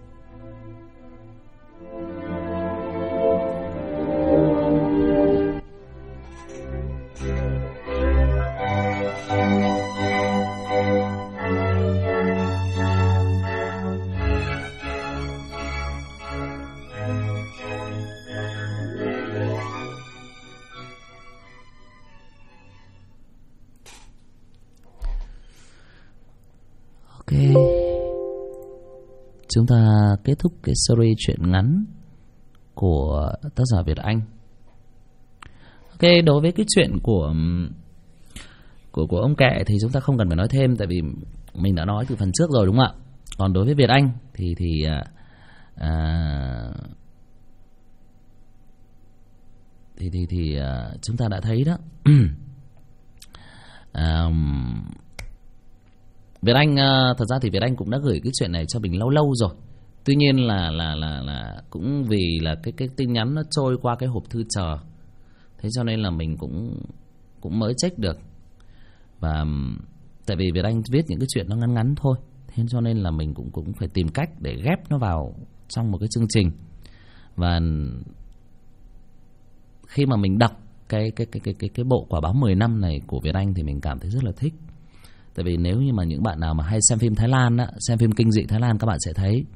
Ok, chúng ta kết thúc cái series truyện ngắn của tác giả Việt Anh. Ok, đối với cái chuyện của ông Kệ thì chúng ta không cần phải nói thêm, tại vì mình đã nói từ phần trước rồi, đúng không ạ? Còn đối với Việt Anh thì chúng ta đã thấy đó. Việt Anh thật ra thì Việt Anh cũng đã gửi cái chuyện này cho mình lâu lâu rồi. Tuy nhiên là cũng vì là cái tin nhắn nó trôi qua cái hộp thư chờ, thế cho nên là mình cũng mới check được. Và tại vì Việt Anh viết những cái chuyện nó ngắn ngắn thôi, thế cho nên là mình cũng phải tìm cách để ghép nó vào trong một cái chương trình. Và khi mà mình đọc cái bộ Quả báo 10 năm này của Việt Anh thì mình cảm thấy rất là thích. Tại vì nếu như mà những bạn nào mà hay xem phim Thái Lan á, xem phim kinh dị Thái Lan, các bạn sẽ thấy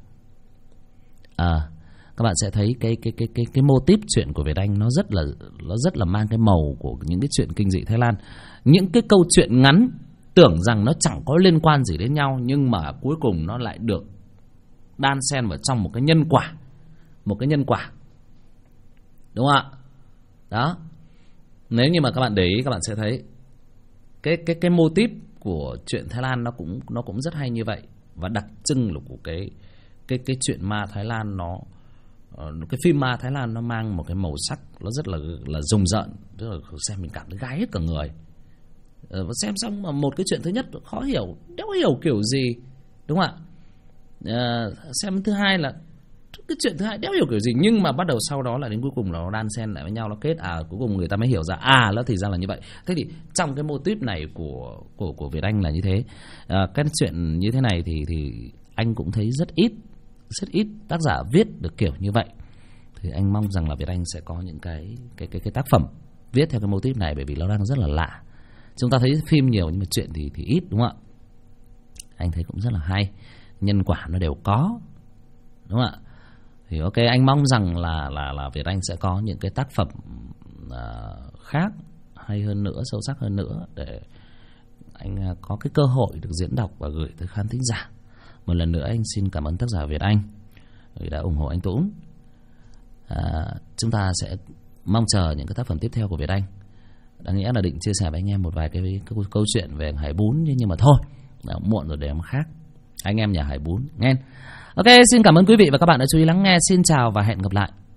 các bạn sẽ thấy cái mô típ chuyện của Việt Anh nó rất là mang cái màu của những cái chuyện kinh dị Thái Lan. Những cái câu chuyện ngắn tưởng rằng nó chẳng có liên quan gì đến nhau, nhưng mà cuối cùng nó lại được đan xen vào trong một cái nhân quả, đúng không ạ? Đó, nếu như mà các bạn để ý, các bạn sẽ thấy cái mô típ của chuyện Thái Lan nó cũng rất hay như vậy. Và đặc trưng là của cái chuyện ma Thái Lan, cái phim ma Thái Lan nó mang một cái màu sắc nó rất là rùng rợn, tức là xem mình cảm thấy gai hết cả người. Và xem xong mà một cái chuyện thứ nhất khó hiểu, đéo hiểu kiểu gì, đúng không ạ? Xem thứ hai là cái chuyện thứ hai đéo hiểu kiểu gì, nhưng mà bắt đầu sau đó là đến cuối cùng nó đan xen lại với nhau, nó kết cuối cùng người ta mới hiểu ra nó thì ra là như vậy. Thế thì trong cái mô típ này của Việt Anh là như thế. Cái chuyện như thế này thì anh cũng thấy rất ít tác giả viết được kiểu như vậy. Thì anh mong rằng là Việt Anh sẽ có những cái tác phẩm viết theo cái mô típ này, bởi vì nó đang rất là lạ. Chúng ta thấy phim nhiều nhưng mà chuyện thì ít, đúng không ạ? Anh thấy cũng rất là hay, nhân quả nó đều có, đúng không ạ? Thì ok, anh mong rằng là Việt Anh sẽ có những cái tác phẩm khác hay hơn nữa, sâu sắc hơn nữa, để anh có cái cơ hội được diễn đọc và gửi tới khán thính giả. Một lần nữa anh xin cảm ơn tác giả Việt Anh vì đã ủng hộ anh Tún. Chúng ta sẽ mong chờ những cái tác phẩm tiếp theo của Việt Anh. Đáng nghĩa là định chia sẻ với anh em một vài cái câu chuyện về Hải Bún, nhưng mà thôi, đã muộn rồi, để em khác. Anh em nhà Hải Bún nghe. Ok, xin cảm ơn quý vị và các bạn đã chú ý lắng nghe. Xin chào và hẹn gặp lại.